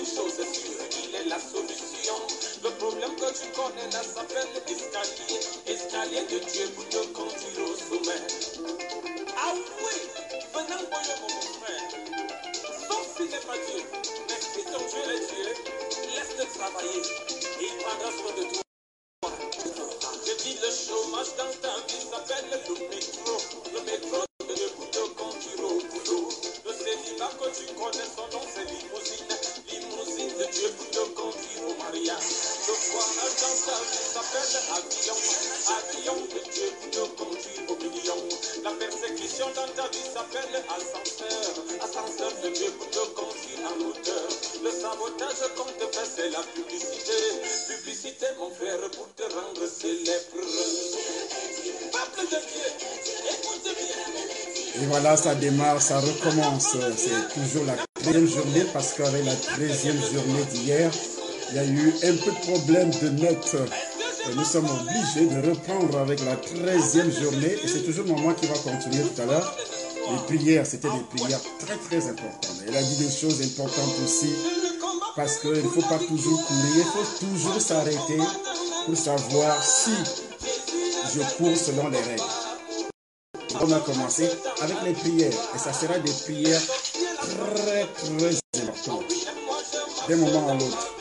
chose est sûre, il est la solution. Le problème que tu connais là s'appelle escalier. Escalier de Dieu pour te conduire au sommet. Ah oui, venant voyez mon frère. Sauf s'il n'est pas Dieu. Mais si ton Dieu est Dieu, laisse-le travailler. Il prendra soin de toi. Je dis le chômage dans ta vie s'appelle le métro. Le métro de Dieu pour te conduire au boulot. Le célibat que tu connais, son nom c'est limousine. Limousine de Dieu pour te conduire au mariage. Le voyage dans ta vie s'appelle avion. Avion de Dieu pour te conduire au million. La persécution dans ta vie s'appelle ascenseur. Ascenseur de Dieu pour te conduire en hauteur. Le sabotage qu'on te fait c'est la publicité. Publicité mon frère pour te rendre célèbre. Peuple de Dieu, écoute bien. Et voilà, ça démarre, ça recommence. C'est toujours la 13e journée parce qu'avec la 13e journée d'hier, il y a eu un peu de problème de net. Et nous sommes obligés de reprendre avec la 13e journée. Et c'est toujours moi qui va continuer tout à l'heure. Les prières, c'était des prières très très importantes. Elle a dit des choses importantes aussi. Parce qu'il ne faut pas toujours courir, il faut toujours s'arrêter pour savoir si je cours selon les règles. On a commencé avec les prières. Et ça sera des prières très très importantes. D'un moment à l'autre.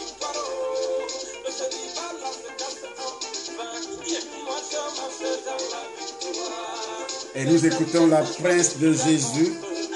Et nous écoutons la Prince de Jésus.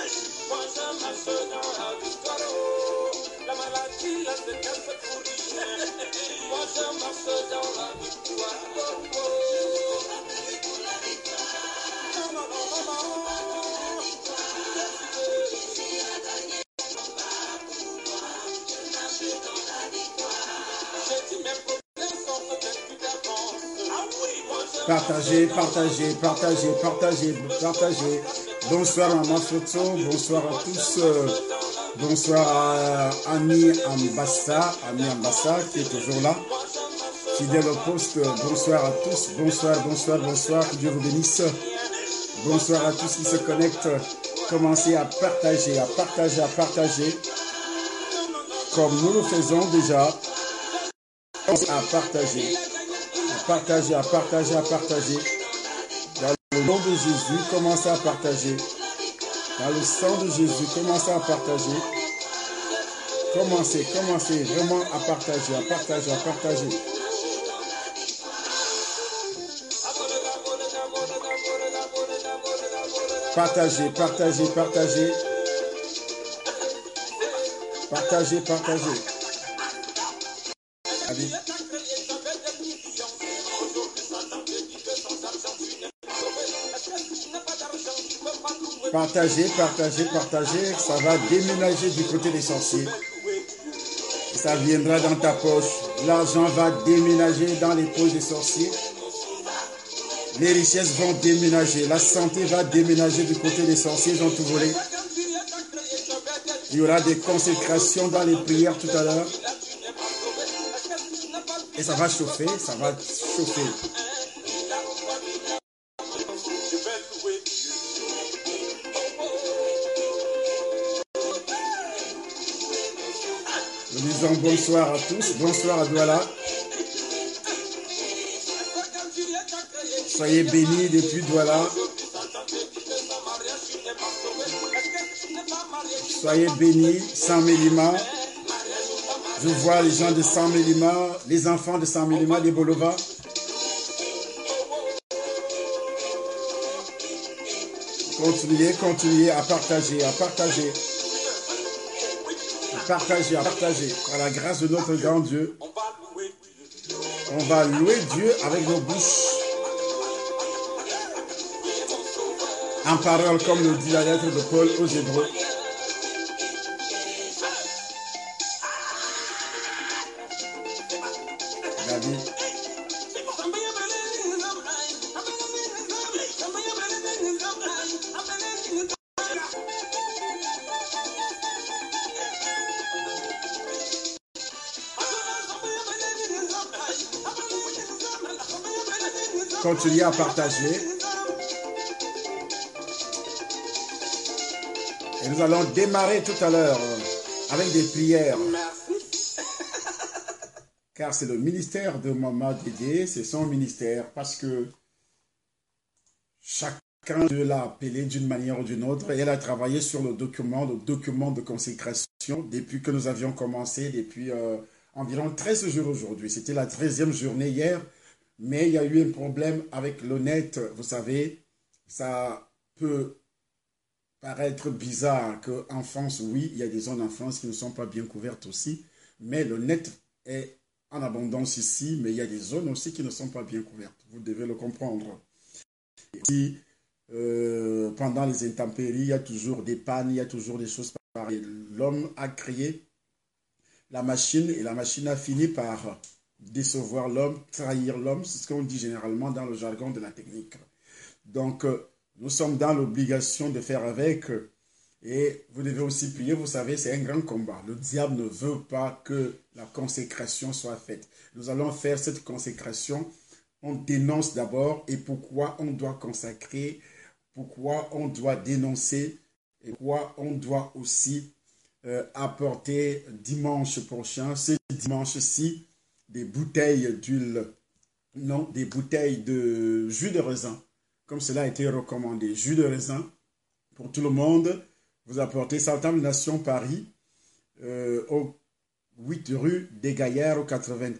Partagez, partagez, partagez, partagez, partagez. Bonsoir Maman Foto, bonsoir à tous. Bonsoir à Ami Ambassa qui est toujours là. Fidèle au poste, bonsoir à tous. Bonsoir, bonsoir, bonsoir. Que Dieu vous bénisse. Bonsoir à tous qui se connectent. Commencez à partager, à partager, à partager. Comme nous le faisons déjà. À partager. Partager, à partager, à partager. Dans le nom de Jésus, commencez à partager. Dans le sang de Jésus, commencez à partager. Commencez vraiment à partager, à partager, à partager. Partagez, partagez, partagez. Partagez, partagez. Allez. Partagez, partagez, partagez. Ça va déménager du côté des sorciers. Et ça viendra dans ta poche. L'argent va déménager dans les poches des sorciers. Les richesses vont déménager. La santé va déménager du côté des sorciers. Ils ont tout volé. Il y aura des consécrations dans les prières tout à l'heure. Et ça va chauffer, ça va chauffer. Nous disons bonsoir à tous, bonsoir à Douala. Soyez bénis depuis Douala. Soyez bénis, San Mélima. Je vois les gens de San Mélima, les enfants de San Mélima, des Bolova. Continuez, continuez à partager, à partager. À partager, à partager. Par la grâce de notre grand Dieu, on va louer Dieu avec nos bouches. En parole, comme le dit la lettre de Paul aux Hébreux. David. Continuez à partager. Et nous allons démarrer tout à l'heure avec des prières. Merci car c'est le ministère de Maman Dédé, c'est son ministère, parce que chacun de l'a appelé d'une manière ou d'une autre, et elle a travaillé sur le document de consécration, depuis que nous avions commencé, depuis environ 13 jours aujourd'hui. C'était la 13e journée hier, mais il y a eu un problème avec le net, vous savez, ça peut paraître bizarre qu'en France, oui, il y a des zones en France qui ne sont pas bien couvertes aussi, mais le net est en abondance ici, mais il y a des zones aussi qui ne sont pas bien couvertes. Vous devez le comprendre. Et pendant les intempéries, il y a toujours des pannes, il y a toujours des choses pareilles. L'homme a créé la machine et la machine a fini par décevoir l'homme, trahir l'homme. C'est ce qu'on dit généralement dans le jargon de la technique. Donc, nous sommes dans l'obligation de faire avec. Et vous devez aussi prier, vous savez, c'est un grand combat. Le diable ne veut pas que la consécration soit faite. Nous allons faire cette consécration. On dénonce d'abord et pourquoi on doit consacrer, pourquoi on doit dénoncer et pourquoi on doit aussi apporter dimanche prochain, ce dimanche-ci, des bouteilles d'huile, non, des bouteilles de jus de raisin, comme cela a été recommandé. Jus de raisin pour tout le monde. Vous apportez ça au Temple Nation Paris, au 8 rue des Gaillards, au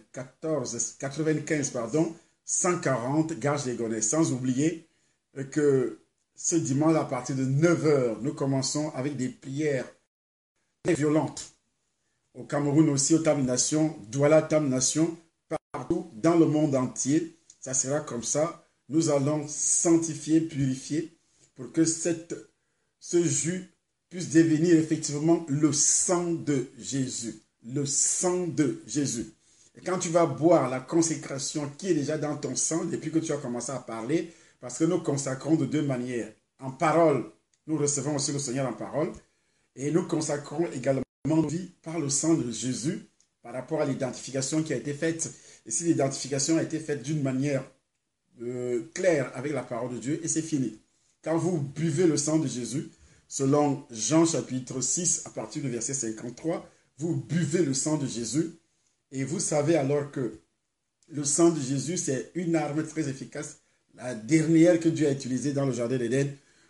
95, 140, Garges-les-Gonesse. Sans oublier que ce dimanche, à partir de 9 h, nous commençons avec des prières très violentes. Au Cameroun aussi, au Temple Nation, Douala Temple Nation, partout dans le monde entier. Ça sera comme ça. Nous allons sanctifier, purifier pour que ce jus puisse devenir effectivement le sang de Jésus. Le sang de Jésus. Et quand tu vas boire la consécration qui est déjà dans ton sang, depuis que tu as commencé à parler, parce que nous consacrons de deux manières. En parole, nous recevons aussi le Seigneur en parole, et nous consacrons également notre vie par le sang de Jésus, par rapport à l'identification qui a été faite. Et si l'identification a été faite d'une manière claire avec la parole de Dieu, et c'est fini. Quand vous buvez le sang de Jésus, selon Jean chapitre 6, à partir du verset 53, vous buvez le sang de Jésus et vous savez alors que le sang de Jésus, c'est une arme très efficace, la dernière que Dieu a utilisée dans le jardin d'Éden,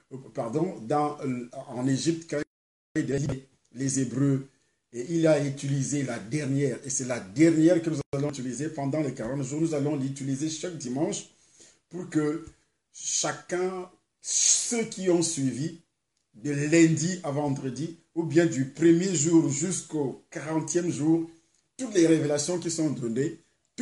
en Égypte, quand il a dit les Hébreux, et il a utilisé la dernière, et c'est la dernière que nous allons utiliser pendant les 40 jours. Nous allons l'utiliser chaque dimanche pour que chacun, ceux qui ont suivi, de lundi à vendredi, ou bien du premier jour jusqu'au 40e jour, toutes les révélations qui sont données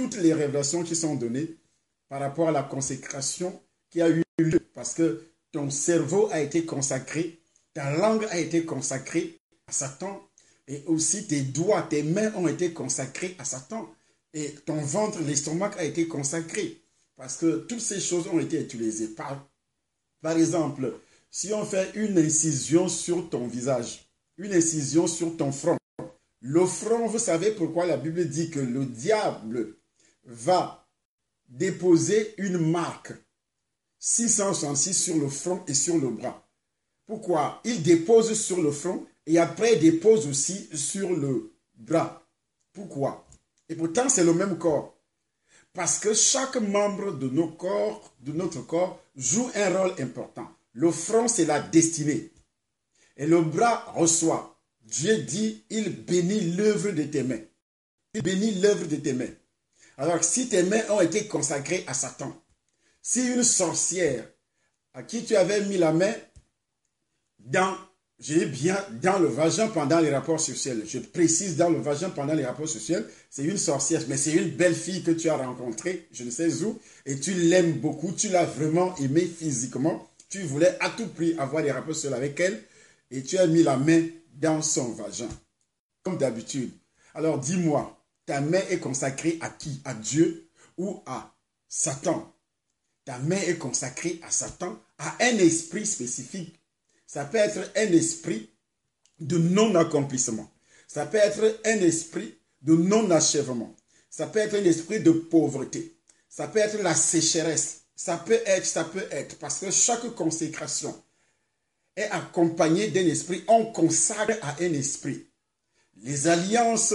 par rapport à la consécration qui a eu lieu, parce que ton cerveau a été consacré, ta langue a été consacrée à Satan, et aussi tes doigts, tes mains ont été consacrées à Satan, et ton ventre, l'estomac a été consacré, parce que toutes ces choses ont été utilisées. Par exemple, si on fait une incision sur ton visage, une incision sur ton front, le front, vous savez pourquoi la Bible dit que le diable va déposer une marque 666 sur le front et sur le bras. Pourquoi? Il dépose sur le front et après il dépose aussi sur le bras. Pourquoi? Et pourtant c'est le même corps. Parce que chaque membre de notre corps joue un rôle important. Le front, c'est la destinée. Et le bras reçoit. Dieu dit, il bénit l'œuvre de tes mains. Il bénit l'œuvre de tes mains. Alors, si tes mains ont été consacrées à Satan, si une sorcière à qui tu avais mis la main dans le vagin pendant les rapports sexuels, je précise dans le vagin pendant les rapports sexuels, c'est une sorcière, mais c'est une belle fille que tu as rencontrée, je ne sais où, et tu l'aimes beaucoup, tu l'as vraiment aimée physiquement, tu voulais à tout prix avoir des rapports sexuels avec elle, et tu as mis la main dans son vagin, comme d'habitude. Alors dis-moi, ta main est consacrée à qui? À Dieu ou à Satan? Ta main est consacrée à Satan, à un esprit spécifique. Ça peut être un esprit de non-accomplissement. Ça peut être un esprit de non-achèvement. Ça peut être un esprit de pauvreté. Ça peut être la sécheresse. Ça peut être, parce que chaque consécration est accompagnée d'un esprit. On consacre à un esprit. Les alliances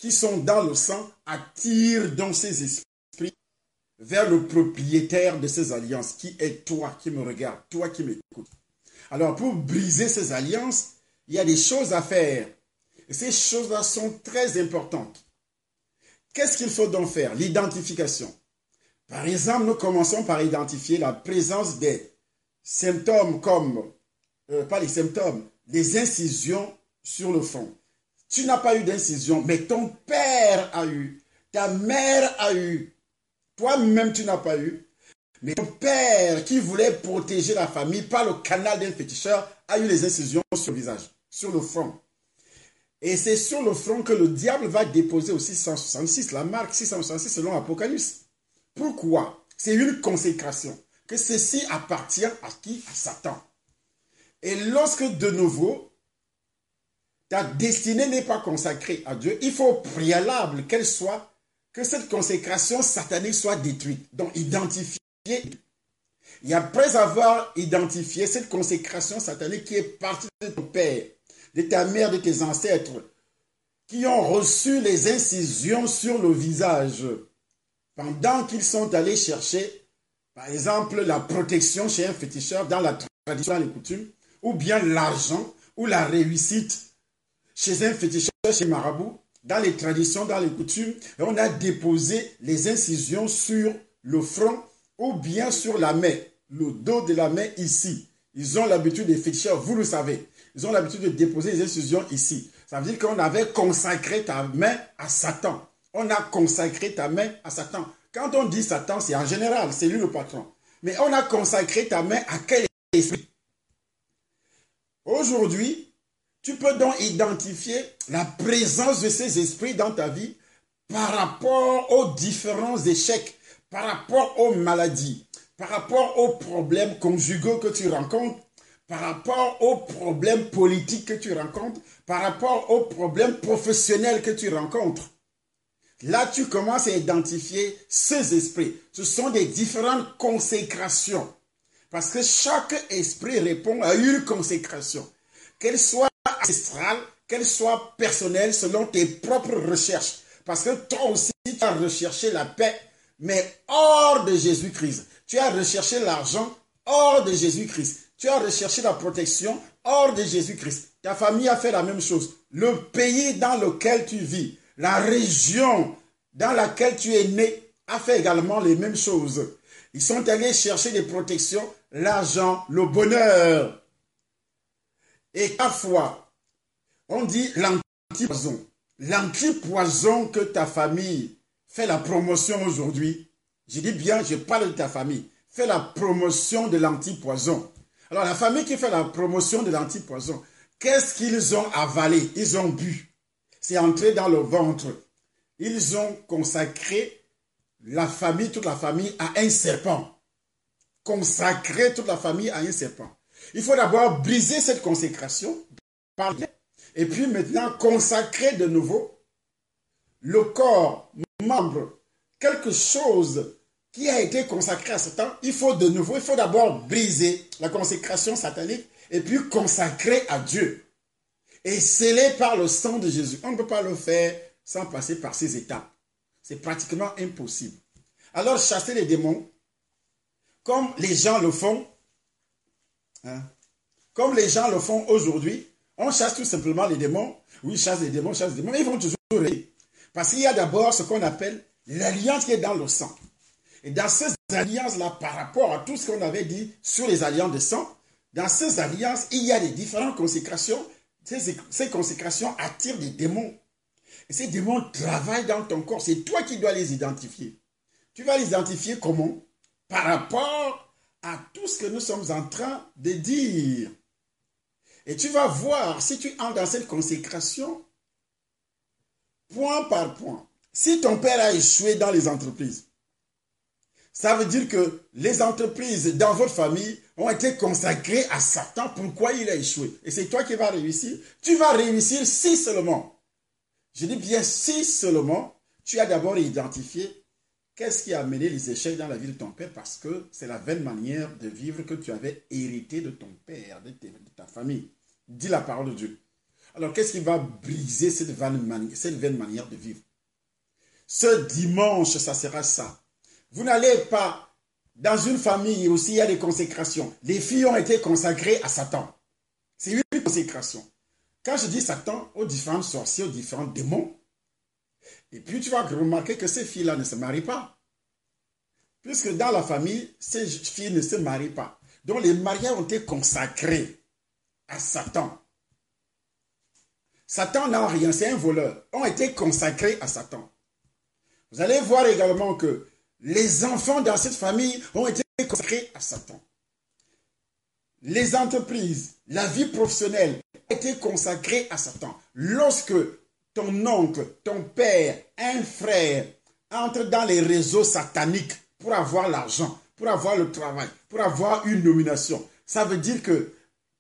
qui sont dans le sang attirent donc ces esprits vers le propriétaire de ces alliances, qui est toi qui me regardes, toi qui m'écoutes. Alors, pour briser ces alliances, il y a des choses à faire. Et ces choses-là sont très importantes. Qu'est-ce qu'il faut donc faire? L'identification. Par exemple, nous commençons par identifier la présence des symptômes comme, pas les symptômes, les incisions sur le front. Tu n'as pas eu d'incision, mais ton père a eu, ta mère a eu, toi-même tu n'as pas eu, mais ton père qui voulait protéger la famille par le canal d'un féticheur a eu les incisions sur le visage, sur le front. Et c'est sur le front que le diable va déposer au 666, la marque 666 selon Apocalypse. Pourquoi? C'est une consécration. Que ceci appartient à qui? À Satan. Et lorsque de nouveau, ta destinée n'est pas consacrée à Dieu, il faut au préalable qu'elle soit, que cette consécration satanique soit détruite. Donc identifier. Et après avoir identifié cette consécration satanique qui est partie de ton père, de ta mère, de tes ancêtres, qui ont reçu les incisions sur le visage, pendant qu'ils sont allés chercher, par exemple, la protection chez un féticheur dans la tradition, dans les coutumes, ou bien l'argent, ou la réussite chez un féticheur, chez marabout, dans les traditions, dans les coutumes, et on a déposé les incisions sur le front, ou bien sur la main, le dos de la main ici. Ils ont l'habitude, des féticheurs, vous le savez, ils ont l'habitude de déposer les incisions ici. Ça veut dire qu'on avait consacré ta main à Satan. On a consacré ta main à Satan. Quand on dit Satan, c'est en général, c'est lui le patron. Mais on a consacré ta main à quel esprit? Aujourd'hui, tu peux donc identifier la présence de ces esprits dans ta vie par rapport aux différents échecs, par rapport aux maladies, par rapport aux problèmes conjugaux que tu rencontres, par rapport aux problèmes politiques que tu rencontres, par rapport aux problèmes professionnels que tu rencontres. Là, tu commences à identifier ces esprits. Ce sont des différentes consécrations. Parce que chaque esprit répond à une consécration. Qu'elle soit ancestrale, qu'elle soit personnelle selon tes propres recherches. Parce que toi aussi, tu as recherché la paix, mais hors de Jésus-Christ. Tu as recherché l'argent hors de Jésus-Christ. Tu as recherché la protection hors de Jésus-Christ. Ta famille a fait la même chose. Le pays dans lequel tu vis, la région dans laquelle tu es né a fait également les mêmes choses. Ils sont allés chercher des protections, l'argent, le bonheur. Et parfois, on dit l'antipoison. L'antipoison que ta famille fait la promotion aujourd'hui. Je dis bien, je parle de ta famille. Fait la promotion de l'antipoison. Alors, la famille qui fait la promotion de l'antipoison, qu'est-ce qu'ils ont avalé? Ils ont bu. C'est entré dans le ventre. Ils ont consacré la famille, toute la famille à un serpent. Consacré toute la famille à un serpent. Il faut d'abord briser cette consécration. Et puis maintenant, consacrer de nouveau le corps, membre, quelque chose qui a été consacré à Satan. Il faut de nouveau, il faut d'abord briser la consécration satanique et puis consacrer à Dieu. Et scellé par le sang de Jésus. On ne peut pas le faire sans passer par ces étapes. C'est pratiquement impossible. Alors, chasser les démons, comme les gens le font, comme les gens le font aujourd'hui, on chasse tout simplement les démons. Oui, chasse les démons, mais ils vont toujours rester. Parce qu'il y a d'abord ce qu'on appelle l'alliance qui est dans le sang. Et dans ces alliances-là, par rapport à tout ce qu'on avait dit sur les alliances de sang, dans ces alliances, il y a des différentes consécrations. Ces consécrations attirent des démons. Et ces démons travaillent dans ton corps. C'est toi qui dois les identifier. Tu vas les identifier comment? Par rapport à tout ce que nous sommes en train de dire. Et tu vas voir si tu entres dans cette consécration, point par point. Si ton père a échoué dans les entreprises, ça veut dire que les entreprises dans votre famille ont été consacrées à Satan. Pourquoi il a échoué? Et c'est toi qui vas réussir. Tu vas réussir si seulement, je dis bien si seulement, tu as d'abord identifié qu'est-ce qui a amené les échecs dans la vie de ton père, parce que c'est la vaine manière de vivre que tu avais hérité de ton père, de ta famille. Dis la parole de Dieu. Alors, qu'est-ce qui va briser cette vaine manière de vivre? Ce dimanche, ça sera ça. Vous n'allez pas, dans une famille aussi, il y a des consécrations. Les filles ont été consacrées à Satan. C'est une consécration. Quand je dis Satan, aux différents sorciers, aux différents démons, et puis tu vas remarquer que ces filles-là ne se marient pas. Puisque dans la famille, ces filles ne se marient pas. Donc les mariages ont été consacrés à Satan. Satan n'a rien, c'est un voleur. Ont été consacrés à Satan. Vous allez voir également que les enfants dans cette famille ont été consacrés à Satan. Les entreprises, la vie professionnelle a été consacrée à Satan. Lorsque ton oncle, ton père, un frère entre dans les réseaux sataniques pour avoir l'argent, pour avoir le travail, pour avoir une nomination, ça veut dire que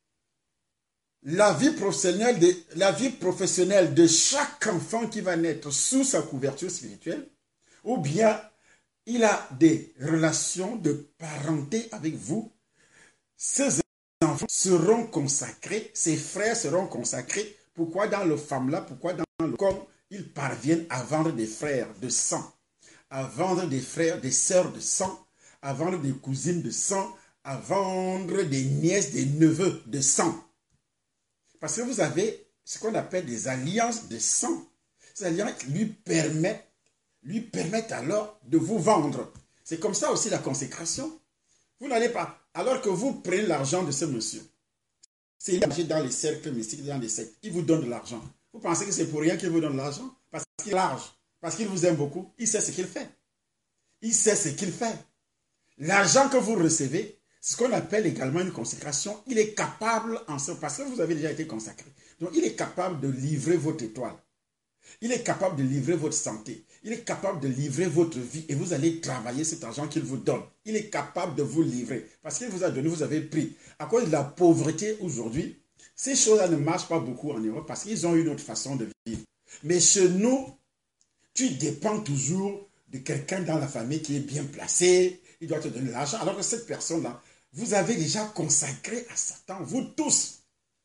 la vie professionnelle de chaque enfant qui va naître sous sa couverture spirituelle, ou bien il a des relations de parenté avec vous, ces enfants seront consacrés, ses frères seront consacrés. Pourquoi dans le femme-là, pourquoi dans le corps, ils parviennent à vendre des frères de sang, à vendre des frères, des sœurs de sang, à vendre des cousines de sang, à vendre des nièces, des neveux de sang. Parce que vous avez ce qu'on appelle des alliances de sang. Ces alliances lui permettent alors de vous vendre. C'est comme ça aussi la consécration. Vous n'allez pas, alors que vous prenez l'argent de ce monsieur, c'est dans les cercles mystiques, dans les sectes, il vous donne de l'argent. Vous pensez que c'est pour rien qu'il vous donne l'argent? Parce qu'il est large, parce qu'il vous aime beaucoup, il sait ce qu'il fait. Il sait ce qu'il fait. L'argent que vous recevez, ce qu'on appelle également une consécration, il est capable, parce que vous avez déjà été consacré, donc il est capable de livrer votre étoile. Il est capable de livrer votre santé. Il est capable de livrer votre vie et vous allez travailler cet argent qu'il vous donne. Il est capable de vous livrer parce qu'il vous a donné, vous avez pris. À cause de la pauvreté aujourd'hui, ces choses-là ne marchent pas beaucoup en Europe parce qu'ils ont une autre façon de vivre. Mais chez nous, tu dépends toujours de quelqu'un dans la famille qui est bien placé. Il doit te donner l'argent. Alors que cette personne-là, vous avez déjà consacré à Satan, vous tous.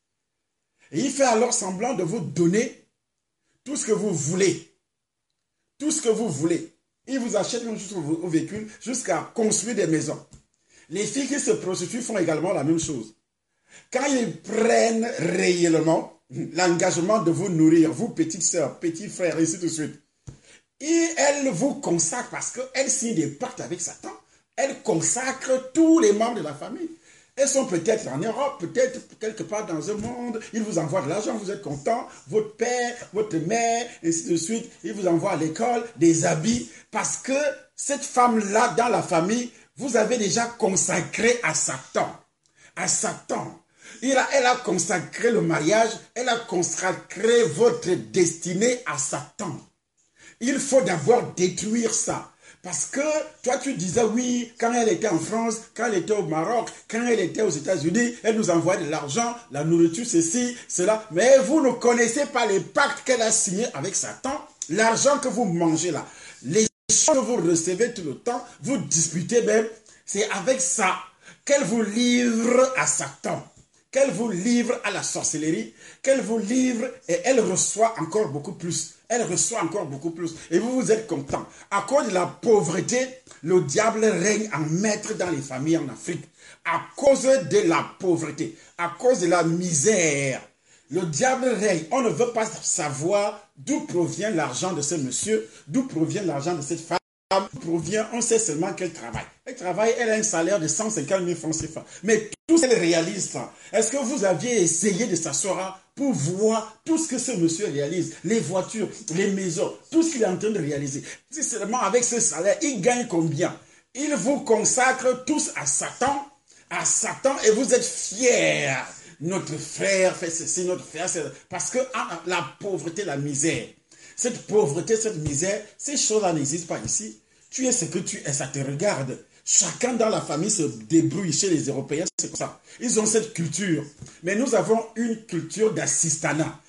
Et il fait alors semblant de vous donner tout ce que vous voulez. Tout ce que vous voulez. Ils vous achètent même jusqu'au véhicule, jusqu'à construire des maisons. Les filles qui se prostituent font également la même chose. Quand ils prennent réellement l'engagement de vous nourrir, vous petites sœurs, petits frères, et ainsi de suite, et elles vous consacrent parce qu'elles signent des pactes avec Satan. Elles consacrent tous les membres de la famille. Elles sont peut-être en Europe, peut-être quelque part dans un monde. Ils vous envoient de l'argent, vous êtes content. Votre père, votre mère, ainsi de suite. Ils vous envoient à l'école des habits. Parce que cette femme-là, dans la famille, vous avez déjà consacré à Satan. À Satan. Elle a consacré le mariage. Elle a consacré votre destinée à Satan. Il faut d'abord détruire ça. Parce que toi, tu disais oui, quand elle était en France, quand elle était au Maroc, quand elle était aux États-Unis, elle nous envoyait de l'argent, la nourriture, ceci, cela. Mais vous ne connaissez pas les pactes qu'elle a signés avec Satan. L'argent que vous mangez là, les choses que vous recevez tout le temps, vous disputez même, c'est avec ça qu'elle vous livre à Satan, qu'elle vous livre à la sorcellerie, qu'elle vous livre et elle reçoit encore beaucoup plus. Elle reçoit encore beaucoup plus. Et vous êtes content. À cause de la pauvreté, le diable règne en maître dans les familles en Afrique. À cause de la pauvreté, à cause de la misère, le diable règne. On ne veut pas savoir d'où provient l'argent de ce monsieur, d'où provient l'argent de cette femme. Provient, on sait seulement qu'elle travaille. Elle travaille, elle a un salaire de 150 000 francs CFA. Mais tout ce qu'elle réalise, est-ce que vous aviez essayé de s'asseoir pour voir tout ce que ce monsieur réalise, les voitures, les maisons, tout ce qu'il est en train de réaliser? Si seulement avec ce salaire, il gagne combien? Il vous consacre tous à Satan, et vous êtes fiers. Notre frère fait ceci, notre frère, c'est parce que la pauvreté, la misère. Cette pauvreté, cette misère, ces choses-là n'existent pas ici. Tu es ce que tu es, ça te regarde. Chacun dans la famille se débrouille. Chez les Européens, c'est comme ça. Ils ont cette culture. Mais nous avons une culture d'assistanat.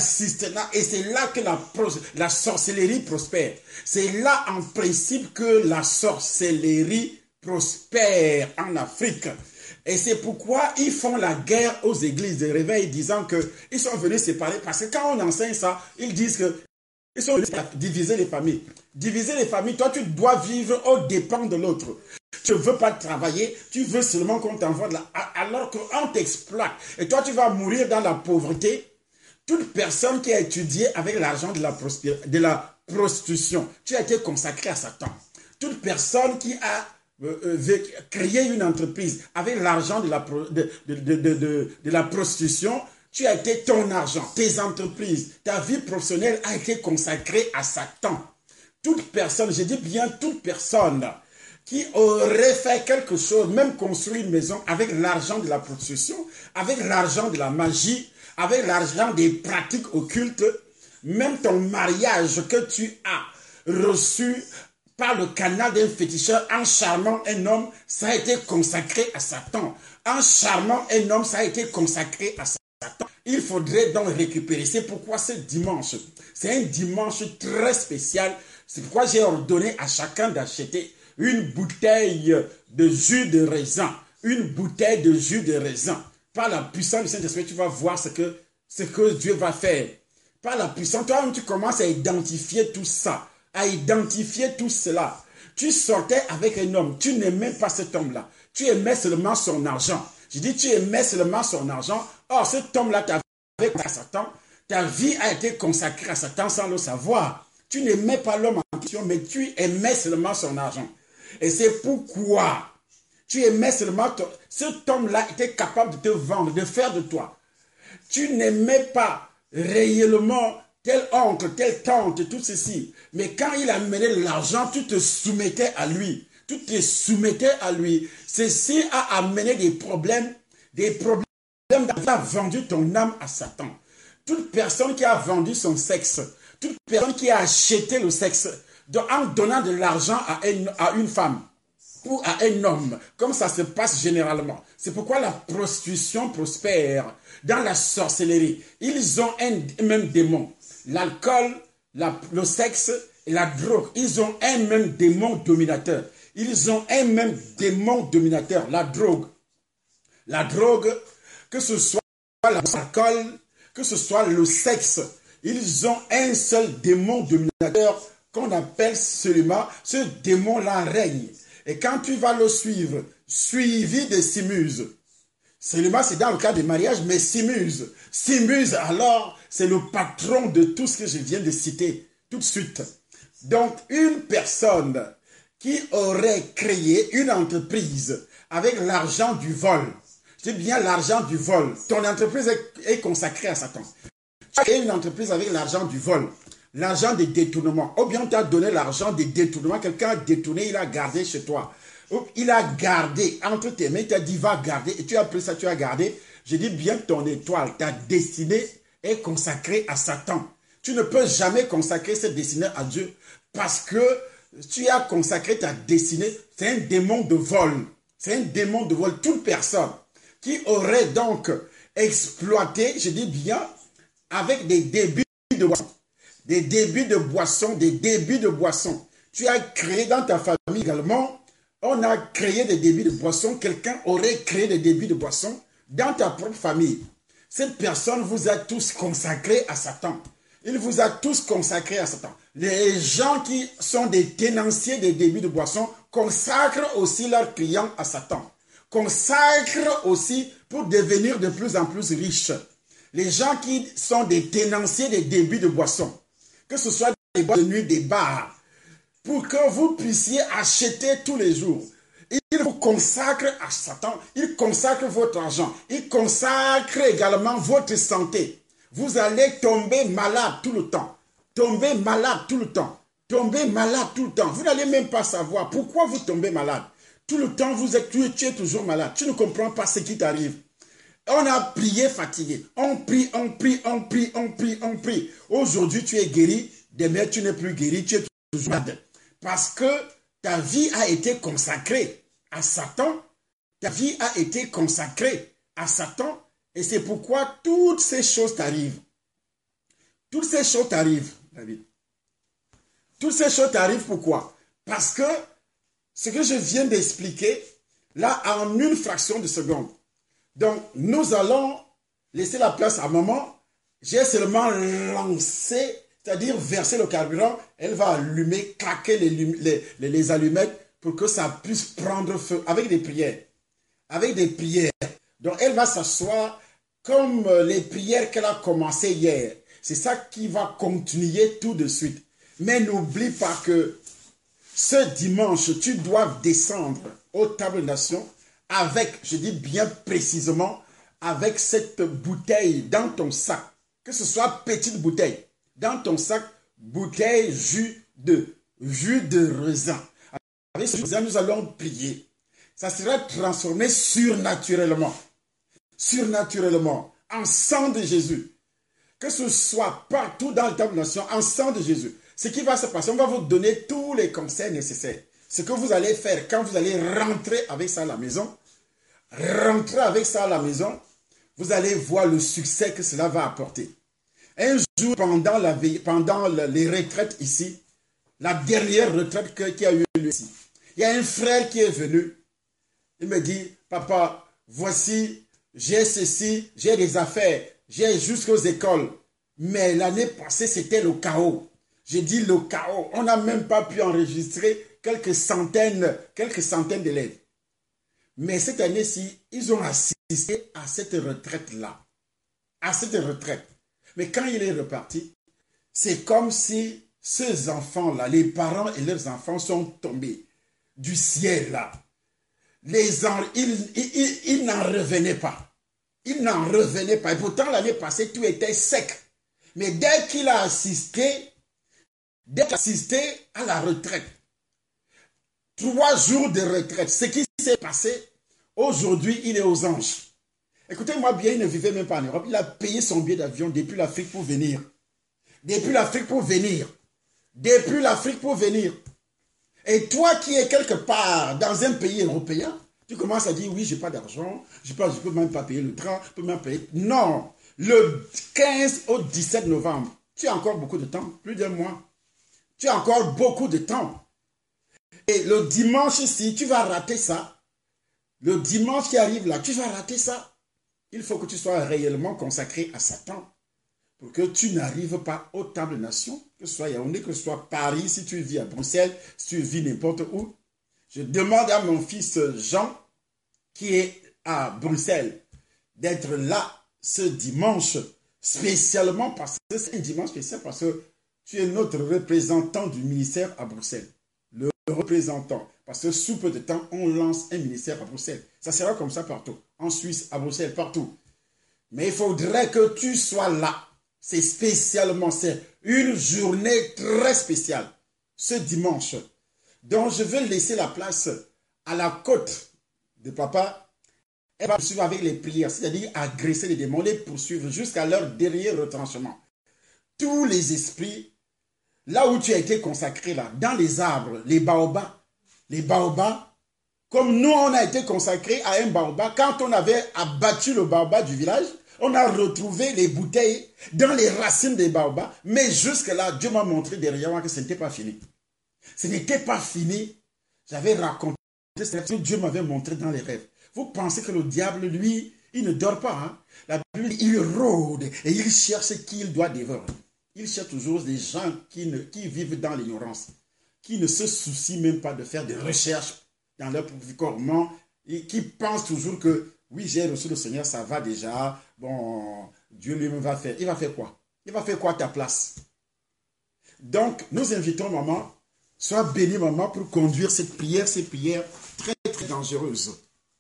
Et c'est là que la sorcellerie prospère. C'est là, en principe, que la sorcellerie prospère en Afrique. Et c'est pourquoi ils font la guerre aux églises de réveil, disant qu'ils sont venus séparer. Parce que quand on enseigne ça, ils disent qu'ils sont venus diviser les familles. Diviser les familles, toi, tu dois vivre aux dépens de l'autre. Tu ne veux pas travailler, tu veux seulement qu'on t'envoie de la... Alors qu'on t'exploite. Et toi, tu vas mourir dans la pauvreté. Toute personne qui a étudié avec l'argent de la prostitution, tu as été consacré à Satan. Toute personne qui a créé une entreprise avec l'argent de la prostitution, tu as été ton argent, tes entreprises, ta vie professionnelle a été consacrée à Satan. Toute personne, je dis bien toute personne qui aurait fait quelque chose, même construit une maison avec l'argent de la prostitution, avec l'argent de la magie, avec l'argent des pratiques occultes, même ton mariage que tu as reçu par le canal d'un féticheur en charmant un homme, ça a été consacré à Satan. En charmant un homme, ça a été consacré à Satan. Il faudrait donc récupérer. C'est pourquoi ce dimanche, c'est un dimanche très spécial. C'est pourquoi j'ai ordonné à chacun d'acheter une bouteille de jus de raisin. Une bouteille de jus de raisin. Par la puissance du Saint-Esprit, tu vas voir ce que Dieu va faire. Par la puissance, toi-même, tu commences à identifier tout ça, à identifier tout cela. Tu sortais avec un homme, tu n'aimais pas cet homme-là. Tu aimais seulement son argent. Je dis, tu aimais seulement son argent. Or, cet homme-là t'avait à Satan. Ta vie a été consacrée à Satan sans le savoir. Tu n'aimais pas l'homme en question, mais tu aimais seulement son argent. Et c'est pourquoi tu aimais seulement... Cet homme-là était capable de te vendre, de faire de toi. Tu n'aimais pas réellement tel oncle, telle tante, tout ceci. Mais quand il amenait l'argent, tu te soumettais à lui. Tu te soumettais à lui. Ceci a amené des problèmes d'avoir vendu ton âme à Satan. Toute personne qui a vendu son sexe, toute personne qui a acheté le sexe en donnant de l'argent à une femme ou à un homme, comme ça se passe généralement. C'est pourquoi la prostitution prospère. Dans la sorcellerie, ils ont un même démon. L'alcool, le sexe et la drogue, ils ont un même démon dominateur. Ils ont un même démon dominateur, la drogue. La drogue, que ce soit l'alcool, que ce soit le sexe, ils ont un seul démon dominateur qu'on appelle seulement, ce démon-là règne. Et quand tu vas le suivre, suivi de Simuse, seulement c'est dans le cas des mariages, mais Simuse alors, c'est le patron de tout ce que je viens de citer tout de suite. Donc, une personne qui aurait créé une entreprise avec l'argent du vol, je dis bien l'argent du vol, ton entreprise est consacrée à Satan. Tu as créé une entreprise avec l'argent du vol, l'argent des détournements, ou bien on t'a donné l'argent des détournements, quelqu'un a détourné, il a gardé chez toi. Il a gardé entre tes mains, il t'a dit va garder, et tu as pris ça, tu as gardé. Je dis bien ton étoile, ta destinée est consacrée à Satan. Tu ne peux jamais consacrer cette destinée à Dieu parce que tu as consacré ta destinée. C'est un démon de vol. C'est un démon de vol. Toute personne qui aurait donc exploité, je dis bien, avec des débits de boisson, des débits de boisson, des débits de boisson. Tu as créé dans ta famille également, on a créé des débits de boisson, quelqu'un aurait créé des débits de boisson dans ta propre famille. Cette personne vous a tous consacrés à Satan. Il vous a tous consacrés à Satan. Les gens qui sont des tenanciers des débits de boisson consacrent aussi leurs clients à Satan. Consacrent aussi pour devenir de plus en plus riches. Les gens qui sont des tenanciers des débits de boisson, que ce soit des boîtes de nuit, des bars, pour que vous puissiez acheter tous les jours. Il vous consacre à Satan, il consacre votre argent, il consacre également votre santé. Vous allez tomber malade tout le temps, tomber malade tout le temps, tomber malade tout le temps. Vous n'allez même pas savoir pourquoi vous tombez malade. Tout le temps, tu es toujours malade, tu ne comprends pas ce qui t'arrive. On a prié fatigué, on prie. Aujourd'hui, tu es guéri, demain, tu n'es plus guéri, tu es toujours malade. Parce que ta vie a été consacrée à Satan. Ta vie a été consacrée à Satan. Et c'est pourquoi toutes ces choses t'arrivent. Toutes ces choses t'arrivent, David. Toutes ces choses t'arrivent pourquoi? Parce que ce que je viens d'expliquer, Là, en une fraction de seconde. Donc, nous allons laisser la place à maman. J'ai seulement lancé, c'est-à-dire verser le carburant. Elle va allumer, claquer les allumettes pour que ça puisse prendre feu avec des prières. Avec des prières. Donc, elle va s'asseoir comme les prières qu'elle a commencées hier. C'est ça qui va continuer tout de suite. Mais n'oublie pas que ce dimanche, tu dois descendre aux tables nations avec, je dis bien précisément, avec cette bouteille dans ton sac. Que ce soit petite bouteille. Dans ton sac, bouteille jus de raisin. Avec ce raisin, nous allons prier. Ça sera transformé surnaturellement. Surnaturellement. En sang de Jésus. Que ce soit partout dans le table nation, en sang de Jésus. Ce qui va se passer, on va vous donner tous les conseils nécessaires. Ce que vous allez faire quand vous allez rentrer avec ça à la maison, vous allez voir le succès que cela va apporter. Un jour, pendant les retraites ici, la dernière retraite qui a eu lieu ici, il y a un frère qui est venu. Il me dit, papa, voici, j'ai ceci, j'ai des affaires, j'ai jusqu'aux écoles. Mais l'année passée, c'était le chaos. J'ai dit le chaos. On n'a même pas pu enregistrer quelques centaines d'élèves. Mais cette année-ci, ils ont assisté à cette retraite-là. À cette retraite. Mais quand il est reparti, c'est comme si ces enfants-là, les parents et leurs enfants sont tombés du ciel là. Ils n'en revenaient pas. Ils n'en revenaient pas. Et pourtant, l'année passée, tout était sec. Mais dès qu'il a assisté à la retraite, 3 jours de retraite, ce qui s'est passé, aujourd'hui, il est aux anges. Écoutez-moi bien, il ne vivait même pas en Europe. Il a payé son billet d'avion depuis l'Afrique pour venir. Depuis l'Afrique pour venir. Et toi qui es quelque part dans un pays européen, tu commences à dire, oui, j'ai pas d'argent, je peux même pas payer le train, je peux même payer... Non, le 15 au 17 novembre, tu as encore beaucoup de temps, plus d'un mois. Tu as encore beaucoup de temps. Et le dimanche ici, tu vas rater ça. Le dimanche qui arrive là, tu vas rater ça. Il faut que tu sois réellement consacré à Satan pour que tu n'arrives pas aux tables nations, que ce soit Yaoundé, que ce soit Paris, si tu vis à Bruxelles, si tu vis n'importe où. Je demande à mon fils Jean, qui est à Bruxelles, d'être là ce dimanche, spécialement parce que c'est un dimanche spécial, parce que tu es notre représentant du ministère à Bruxelles. Le représentant. Parce que sous peu de temps, on lance un ministère à Bruxelles. Ça sera comme ça partout. En Suisse, à Bruxelles, partout. Mais il faudrait que tu sois là. C'est spécialement, c'est une journée très spéciale. Ce dimanche. Donc, je vais laisser la place à la côte de papa. Elle va poursuivre avec les prières, c'est-à-dire agresser les démons, les poursuivre jusqu'à leur dernier retranchement. Tous les esprits, là où tu as été consacré, là, dans les arbres, les baobabs, comme nous, on a été consacré à un baobab, quand on avait abattu le baobab du village, on a retrouvé les bouteilles dans les racines des baobabs, mais jusque-là, Dieu m'a montré derrière moi que ce n'était pas fini. Ce n'était pas fini. J'avais raconté ce que Dieu m'avait montré dans les rêves. Vous pensez que le diable, lui, il ne dort pas. Hein? La Bible, il rôde et il cherche qui il doit dévorer. Il cherche toujours des gens qui vivent dans l'ignorance, qui ne se soucient même pas de faire des recherches dans leur corps, et qui pensent toujours que, oui, j'ai reçu le Seigneur, ça va déjà, bon, Dieu lui-même va faire. Il va faire quoi? Il va faire quoi à ta place? Donc, nous invitons maman, sois bénie maman pour conduire ces prières très, très dangereuses.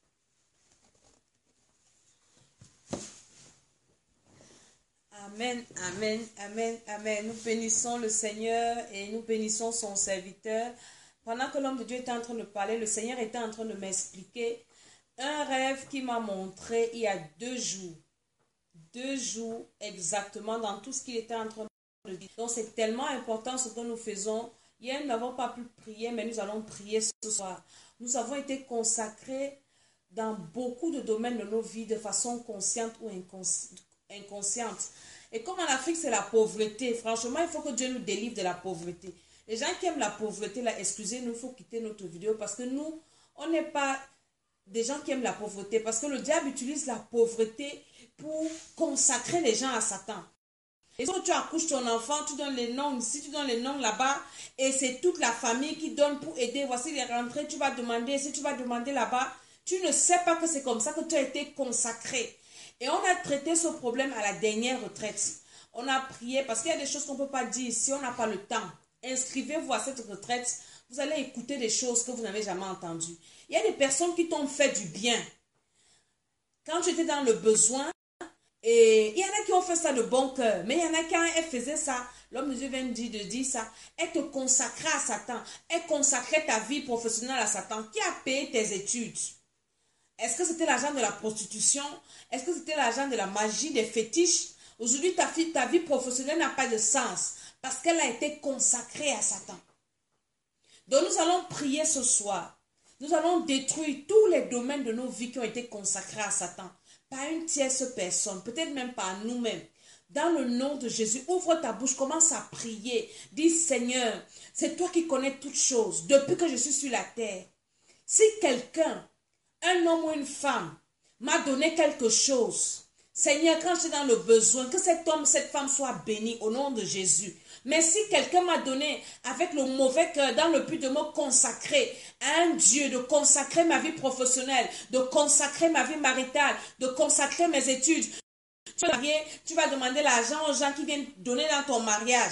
Amen, amen, amen, amen. Nous bénissons le Seigneur et nous bénissons son serviteur. Pendant que l'homme de Dieu était en train de parler, le Seigneur était en train de m'expliquer un rêve qu'il m'a montré il y a 2 jours. 2 jours exactement dans tout ce qu'il était en train de dire. Donc c'est tellement important ce que nous faisons. Hier, nous n'avons pas pu prier, mais nous allons prier ce soir. Nous avons été consacrés dans beaucoup de domaines de nos vies de façon consciente ou inconsciente. Et comme en Afrique, c'est la pauvreté, franchement, il faut que Dieu nous délivre de la pauvreté. Les gens qui aiment la pauvreté, là, excusez-nous, il faut quitter notre vidéo parce que nous, on n'est pas des gens qui aiment la pauvreté parce que le diable utilise la pauvreté pour consacrer les gens à Satan. Et quand tu accouches ton enfant, tu donnes les noms ici, tu donnes les noms là-bas, et c'est toute la famille qui donne pour aider. Voici les rentrées, tu vas demander ici, tu vas demander là-bas. Tu ne sais pas que c'est comme ça que tu as été consacré. Et on a traité ce problème à la dernière retraite. On a prié parce qu'il y a des choses qu'on ne peut pas dire ici, on n'a pas le temps. Inscrivez-vous à cette retraite, vous allez écouter des choses que vous n'avez jamais entendues. Il y a des personnes qui t'ont fait du bien. Quand tu étais dans le besoin, et il y en a qui ont fait ça de bon cœur, mais il y en a qui, quand elle faisait ça, l'homme de Dieu vient de dire ça, elle te consacrait à Satan, elle consacrait ta vie professionnelle à Satan. Qui a payé tes études? Est-ce que c'était l'argent de la prostitution? Est-ce que c'était l'argent de la magie, des fétiches? Aujourd'hui, ta vie professionnelle n'a pas de sens parce qu'elle a été consacrée à Satan. Donc nous allons prier ce soir. Nous allons détruire tous les domaines de nos vies qui ont été consacrés à Satan. Pas une tierce personne, peut-être même pas à nous-mêmes. Dans le nom de Jésus, ouvre ta bouche, commence à prier. Dis Seigneur, c'est toi qui connais toutes choses depuis que je suis sur la terre. Si quelqu'un, un homme ou une femme, m'a donné quelque chose, Seigneur, quand je suis dans le besoin, que cet homme, cette femme soit bénie au nom de Jésus. Mais si quelqu'un m'a donné avec le mauvais cœur dans le but de me consacrer à un Dieu, de consacrer ma vie professionnelle, de consacrer ma vie maritale, de consacrer mes études, tu vas demander l'argent aux gens qui viennent donner dans ton mariage.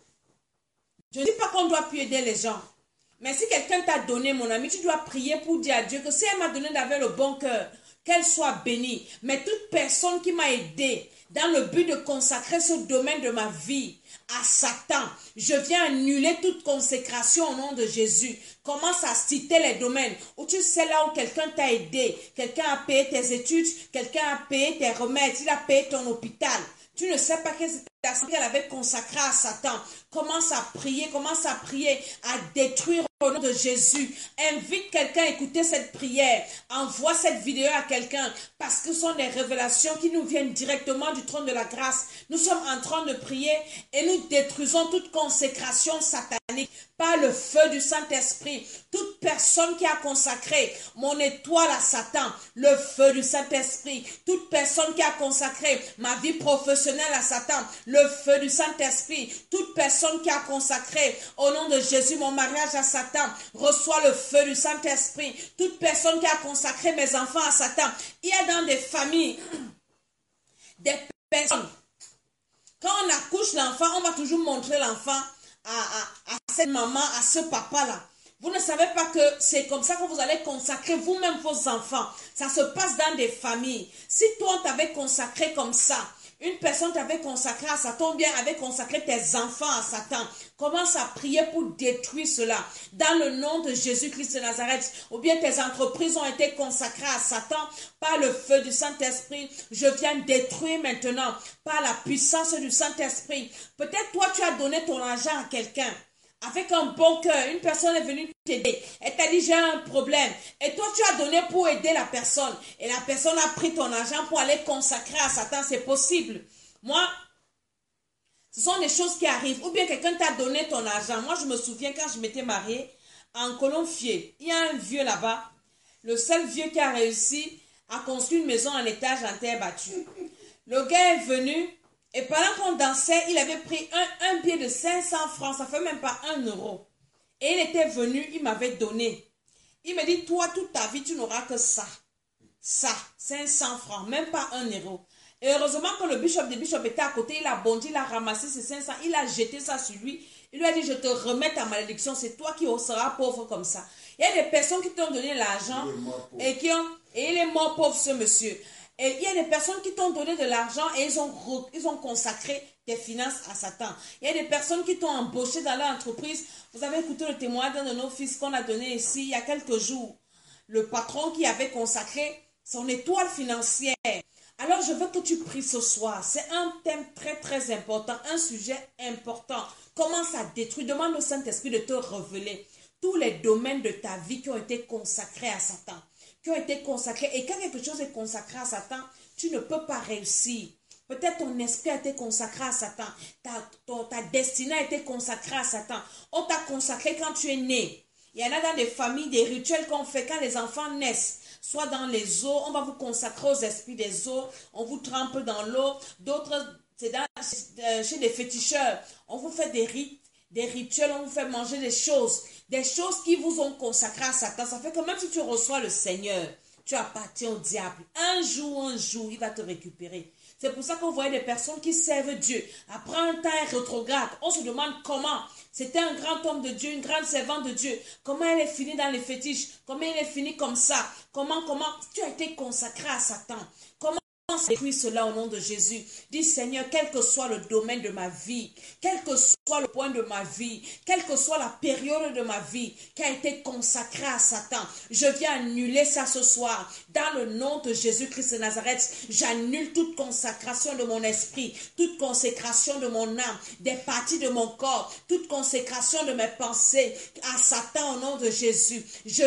Je ne dis pas qu'on doit plus aider les gens. Mais si quelqu'un t'a donné, mon ami, tu dois prier pour dire à Dieu que si elle m'a donné avec le bon cœur, qu'elle soit bénie. Mais toute personne qui m'a aidé dans le but de consacrer ce domaine de ma vie à Satan, je viens annuler toute consécration au nom de Jésus. Commence à citer les domaines où tu sais là où quelqu'un t'a aidé, quelqu'un a payé tes études, quelqu'un a payé tes remèdes, il a payé ton hôpital. Tu ne sais pas qu'elle avait consacré à Satan. Commence à prier, à détruire au nom de Jésus. Invite quelqu'un à écouter cette prière. Envoie cette vidéo à quelqu'un parce que ce sont des révélations qui nous viennent directement du trône de la grâce. Nous sommes en train de prier et nous détruisons toute consécration satanique par le feu du Saint-Esprit. Toute personne qui a consacré mon étoile à Satan, le feu du Saint-Esprit. Toute personne qui a consacré ma vie professionnelle à Satan, le feu du Saint-Esprit. Toute personne qui a consacré au nom de Jésus mon mariage à Satan, reçoit le feu du Saint-Esprit. Toute personne qui a consacré mes enfants à Satan. Il y a dans des familles des personnes. Quand on accouche l'enfant, on va toujours montrer l'enfant à cette maman, à ce papa-là. Vous ne savez pas que c'est comme ça que vous allez consacrer vous-même vos enfants. Ça se passe dans des familles. Si toi, on t'avait consacré comme ça, une personne t'avait consacré à Satan, bien avait consacré tes enfants à Satan. Commence à prier pour détruire cela. Dans le nom de Jésus-Christ de Nazareth, ou bien tes entreprises ont été consacrées à Satan par le feu du Saint-Esprit. Je viens détruire maintenant par la puissance du Saint-Esprit. Peut-être toi, tu as donné ton argent à quelqu'un. Avec un bon cœur, une personne est venue t'aider. Elle t'a dit j'ai un problème. Et toi tu as donné pour aider la personne. Et la personne a pris ton argent pour aller consacrer à Satan. C'est possible. Moi, ce sont des choses qui arrivent. Ou bien quelqu'un t'a donné ton argent. Moi je me souviens quand je m'étais mariée en Colombier. Il y a un vieux là-bas. Le seul vieux qui a réussi à construire une maison en étage en terre battue. Le gars est venu. Et pendant qu'on dansait, il avait pris un billet de 500 francs, ça fait même pas 1 euro. Et il était venu, il m'avait donné. Il me dit, toi, toute ta vie, tu n'auras que ça. Ça, 500 francs, même pas 1 euro. Et heureusement que le bishop des bishops était à côté, il a bondi, il a ramassé ses 500, il a jeté ça sur lui. Il lui a dit, je te remets ta malédiction, c'est toi qui seras pauvre comme ça. Il y a des personnes qui t'ont donné l'argent et il est mort pauvre ce monsieur. Et il y a des personnes qui t'ont donné de l'argent et ils ont consacré tes finances à Satan. Il y a des personnes qui t'ont embauché dans leur entreprise. Vous avez écouté le témoignage d'un de nos fils qu'on a donné ici il y a quelques jours. Le patron qui avait consacré son étoile financière. Alors je veux que tu pries ce soir. C'est un thème très très important, un sujet important. Commence à détruire, demande au Saint-Esprit de te révéler tous les domaines de ta vie qui ont été consacrés à Satan. Qui ont été consacrés. Et quand quelque chose est consacré à Satan, tu ne peux pas réussir. Peut-être ton esprit a été consacré à Satan. Ta destinée a été consacrée à Satan. On t'a consacré quand tu es né. Il y en a dans des familles, des rituels qu'on fait quand les enfants naissent. soit dans les eaux. On va vous consacrer aux esprits des eaux. On vous trempe dans l'eau. D'autres, c'est chez les féticheurs. On vous fait des rites, des rituels. On vous fait manger des choses qui vous ont consacré à Satan. Ça fait que même si tu reçois le Seigneur, tu appartiens au diable. Un jour, il va te récupérer. C'est pour ça qu'on voyait des personnes qui servent Dieu. Après un temps rétrograde, on se demande comment. C'était un grand homme de Dieu, une grande servante de Dieu. Comment elle est finie dans les fétiches? Comment elle est finie comme ça? Comment tu as été consacré à Satan? Comment détruire cela au nom de Jésus? Dis Seigneur, quel que soit le domaine de ma vie, quel que soit le point de ma vie, quelle que soit la période de ma vie qui a été consacrée à Satan, je viens annuler ça ce soir. Dans le nom de Jésus-Christ de Nazareth, j'annule toute consacration de mon esprit, toute consécration de mon âme, des parties de mon corps, toute consécration de mes pensées à Satan au nom de Jésus. Je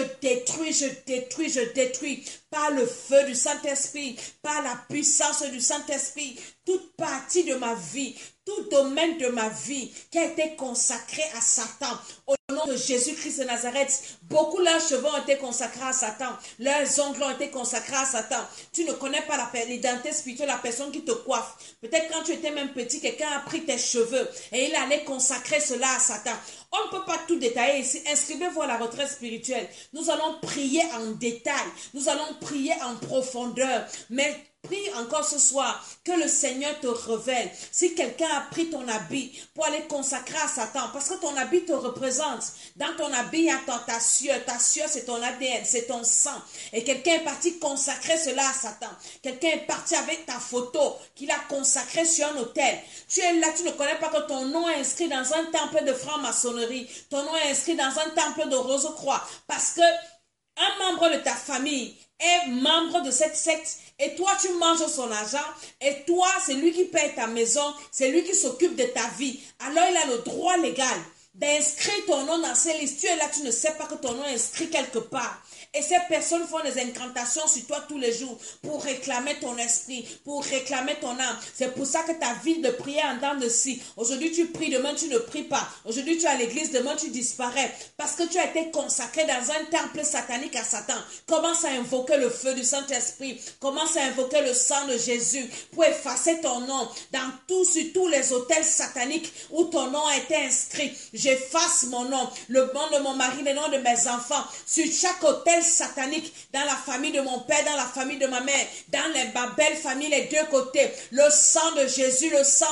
détruis par le feu du Saint-Esprit, par la puissance du Saint-Esprit, toute partie de ma vie, tout domaine de ma vie qui a été consacré à Satan. Au nom de Jésus-Christ de Nazareth, beaucoup leurs cheveux ont été consacrés à Satan. Leurs ongles ont été consacrés à Satan. Tu ne connais pas l'identité spirituelle de la personne qui te coiffe. Peut-être quand tu étais même petit, quelqu'un a pris tes cheveux et il allait consacrer cela à Satan. On ne peut pas tout détailler ici. Inscrivez-vous à la retraite spirituelle. Nous allons prier en détail. Nous allons prier en profondeur. Mais prie encore ce soir que le Seigneur te révèle. Si quelqu'un a pris ton habit pour aller consacrer à Satan, parce que ton habit te représente. Dans ton habit, il y a ta sueur. Ta sueur, c'est ton ADN, c'est ton sang. Et quelqu'un est parti consacrer cela à Satan. Quelqu'un est parti avec ta photo qu'il a consacré sur un autel. Tu es là, tu ne connais pas que ton nom est inscrit dans un temple de franc-maçonnerie. Ton nom est inscrit dans un temple de Rose-Croix. Parce que un membre de ta famille est membre de cette secte et toi tu manges son argent et toi c'est lui qui paye ta maison, c'est lui qui s'occupe de ta vie. Alors il a le droit légal d'inscrire ton nom dans ces listes. Tu es là, tu ne sais pas que ton nom est inscrit quelque part. Et ces personnes font des incantations sur toi tous les jours pour réclamer ton esprit, pour réclamer ton âme. C'est pour ça que ta vie de prière en temps de si. Aujourd'hui tu pries, demain tu ne pries pas. Aujourd'hui tu es à l'église, demain tu disparais. Parce que tu as été consacré dans un temple satanique à Satan. Commence à invoquer le feu du Saint-Esprit. Commence à invoquer le sang de Jésus pour effacer ton nom sur tous les autels sataniques où ton nom a été inscrit. J'efface mon nom, le nom de mon mari, le nom de mes enfants, sur chaque autel satanique, dans la famille de mon père, dans la famille de ma mère, dans ma belle famille, les deux côtés. Le sang de Jésus,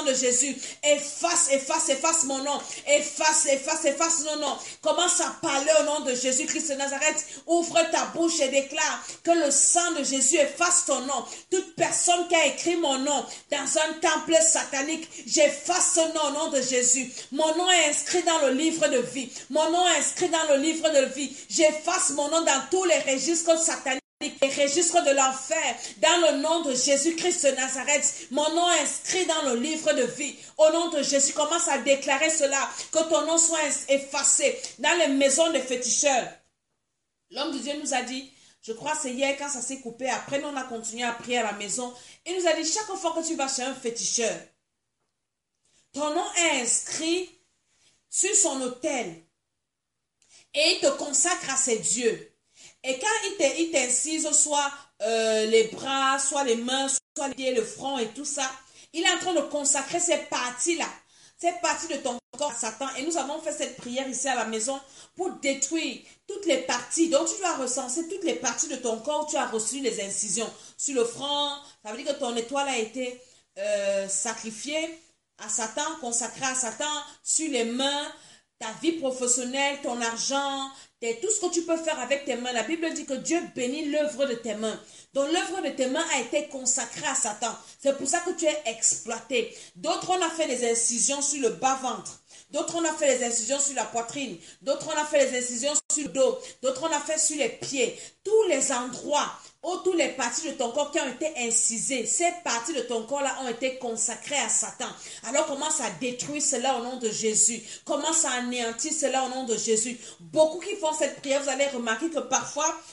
efface mon nom, efface mon nom. Commence à parler au nom de Jésus-Christ de Nazareth. Ouvre ta bouche et déclare que le sang de Jésus efface ton nom. Toute personne qui a écrit mon nom dans un temple satanique, j'efface ce nom au nom de Jésus. Mon nom est inscrit dans le livre de vie. Mon nom est inscrit dans le livre de vie. J'efface mon nom dans tous les registres sataniques, les registres de l'enfer, dans le nom de Jésus-Christ de Nazareth. Mon nom est inscrit dans le livre de vie. Au nom de Jésus, commence à déclarer cela, que ton nom soit effacé dans les maisons des féticheurs. L'homme de Dieu nous a dit, je crois que c'est hier quand ça s'est coupé, après nous on a continué à prier à la maison, il nous a dit, chaque fois que tu vas chez un féticheur, ton nom est inscrit sur son autel et il te consacre à ses dieux. Et quand il t'incise soit les bras, soit les mains, soit les pieds, le front et tout ça, il est en train de consacrer ces parties-là, ces parties de ton corps à Satan. Et nous avons fait cette prière ici à la maison pour détruire toutes les parties. Donc tu dois recenser toutes les parties de ton corps où tu as reçu les incisions. Sur le front, ça veut dire que ton étoile a été sacrifiée à Satan, consacré à Satan. Sur les mains, ta vie professionnelle, ton argent, tout ce que tu peux faire avec tes mains. La Bible dit que Dieu bénit l'œuvre de tes mains. Donc l'œuvre de tes mains a été consacrée à Satan. C'est pour ça que tu es exploité. D'autres, on a fait des incisions sur le bas-ventre. D'autres, on a fait des incisions sur la poitrine. D'autres, on a fait des incisions sur le dos. D'autres, on a fait sur les pieds. Tous les endroits où toutes les parties de ton corps qui ont été incisées, ces parties de ton corps-là ont été consacrées à Satan. Alors commence à détruire cela au nom de Jésus. Commence à anéantir cela au nom de Jésus. Beaucoup qui font cette prière, vous allez remarquer que parfois,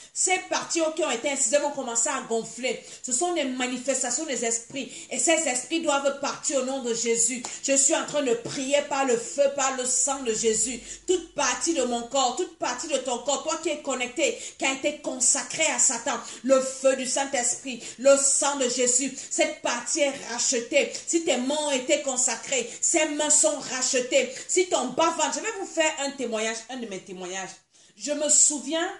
Ces parties qui ont été incisées vont commencer à gonfler. Ce sont des manifestations des esprits. Et ces esprits doivent partir au nom de Jésus. Je suis en train de prier par le feu, par le sang de Jésus. Toute partie de mon corps, toute partie de ton corps, toi qui es connecté, qui a été consacré à Satan, le feu du Saint-Esprit, le sang de Jésus, cette partie est rachetée. Si tes mains ont été consacrées, ces mains sont rachetées. Si ton bas-ventre, je vais vous faire un témoignage, un de mes témoignages. Je me souviens,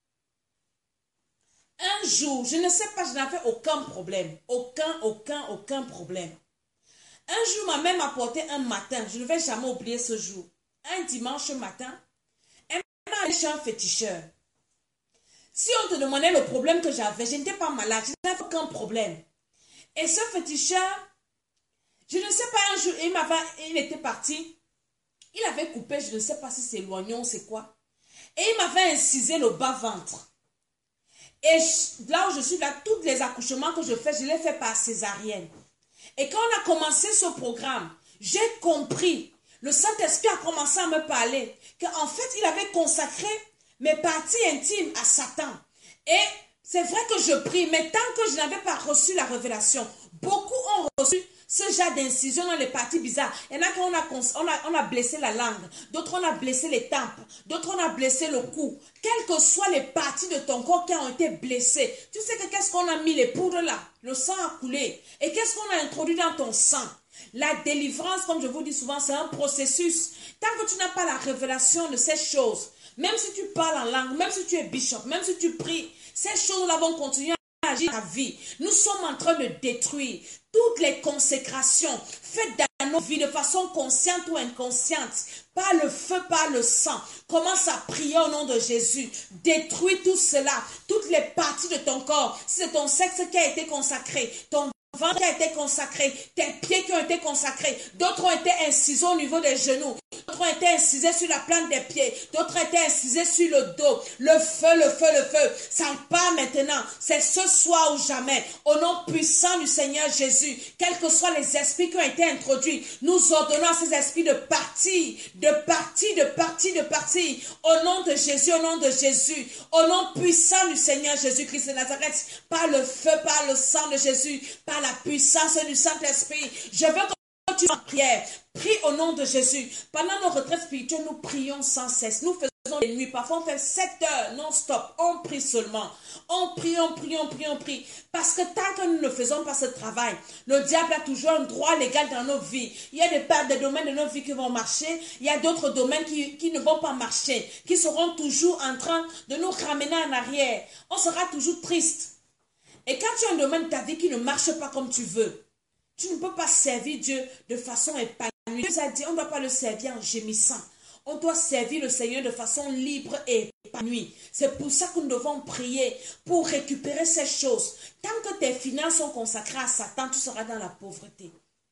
un jour, je ne sais pas, je n'avais aucun problème. Aucun problème. Un jour, ma mère m'a porté un matin, je ne vais jamais oublier ce jour. Un dimanche matin, elle m'a allé chez un féticheur. Si on te demandait le problème que j'avais, je n'étais pas malade, je n'avais aucun problème. Et ce féticheur, je ne sais pas, un jour, il était parti, il avait coupé, je ne sais pas si c'est l'oignon ou c'est quoi, et il m'avait incisé le bas-ventre. Et là où je suis, là, tous les accouchements que je fais, je les fais par césarienne. Et quand on a commencé ce programme, j'ai compris, le Saint-Esprit a commencé à me parler, qu'en fait, il avait consacré mes parties intimes à Satan. Et c'est vrai que je prie, mais tant que je n'avais pas reçu la révélation, beaucoup ont reçu ce genre d'incision dans les parties bizarres. Il y en a qui on a blessé la langue, d'autres on a blessé les tempes, d'autres on a blessé le cou. Quelles que soient les parties de ton corps qui ont été blessées, tu sais que qu'est-ce qu'on a mis les poudres là? Le sang a coulé. Et qu'est-ce qu'on a introduit dans ton sang? La délivrance, comme je vous dis souvent, c'est un processus. Tant que tu n'as pas la révélation de ces choses, même si tu parles en langue, même si tu es bishop, même si tu pries, ces choses-là vont continuer à agir dans ta vie. Nous sommes en train de détruire toutes les consécrations faites dans nos vies de façon consciente ou inconsciente, par le feu, par le sang. Commence à prier au nom de Jésus. Détruis tout cela, toutes les parties de ton corps. Si c'est ton sexe qui a été consacré, ton ventre qui a été consacré, tes pieds qui ont été consacrés, d'autres ont été incisés au niveau des genoux, d'autres ont été incisés sur la plante des pieds, d'autres ont été incisés sur le dos. Le feu, ça part maintenant, c'est ce soir ou jamais, au nom puissant du Seigneur Jésus. Quels que soient les esprits qui ont été introduits, nous ordonnons à ces esprits de partir, au nom de Jésus, au nom de Jésus, au nom puissant du Seigneur Jésus-Christ de Nazareth, par le feu, par le sang de Jésus, par la puissance du Saint-Esprit. Je veux que tu en prières. Prie au nom de Jésus. Pendant nos retraites spirituelles, nous prions sans cesse. Nous faisons les nuits. Parfois, on fait 7 heures non-stop. On prie seulement. On prie. Parce que tant que nous ne faisons pas ce travail, le diable a toujours un droit légal dans nos vies. Il y a des domaines de nos vies qui vont marcher. Il y a d'autres domaines qui ne vont pas marcher. Qui seront toujours en train de nous ramener en arrière. On sera toujours triste. Et quand tu as un domaine de ta vie qui ne marche pas comme tu veux, tu ne peux pas servir Dieu de façon épanouie. Dieu nous a dit, on ne doit pas le servir en gémissant. On doit servir le Seigneur de façon libre et épanouie. C'est pour ça que nous devons prier pour récupérer ces choses. Tant que tes finances sont consacrées à Satan, tu seras dans la pauvreté.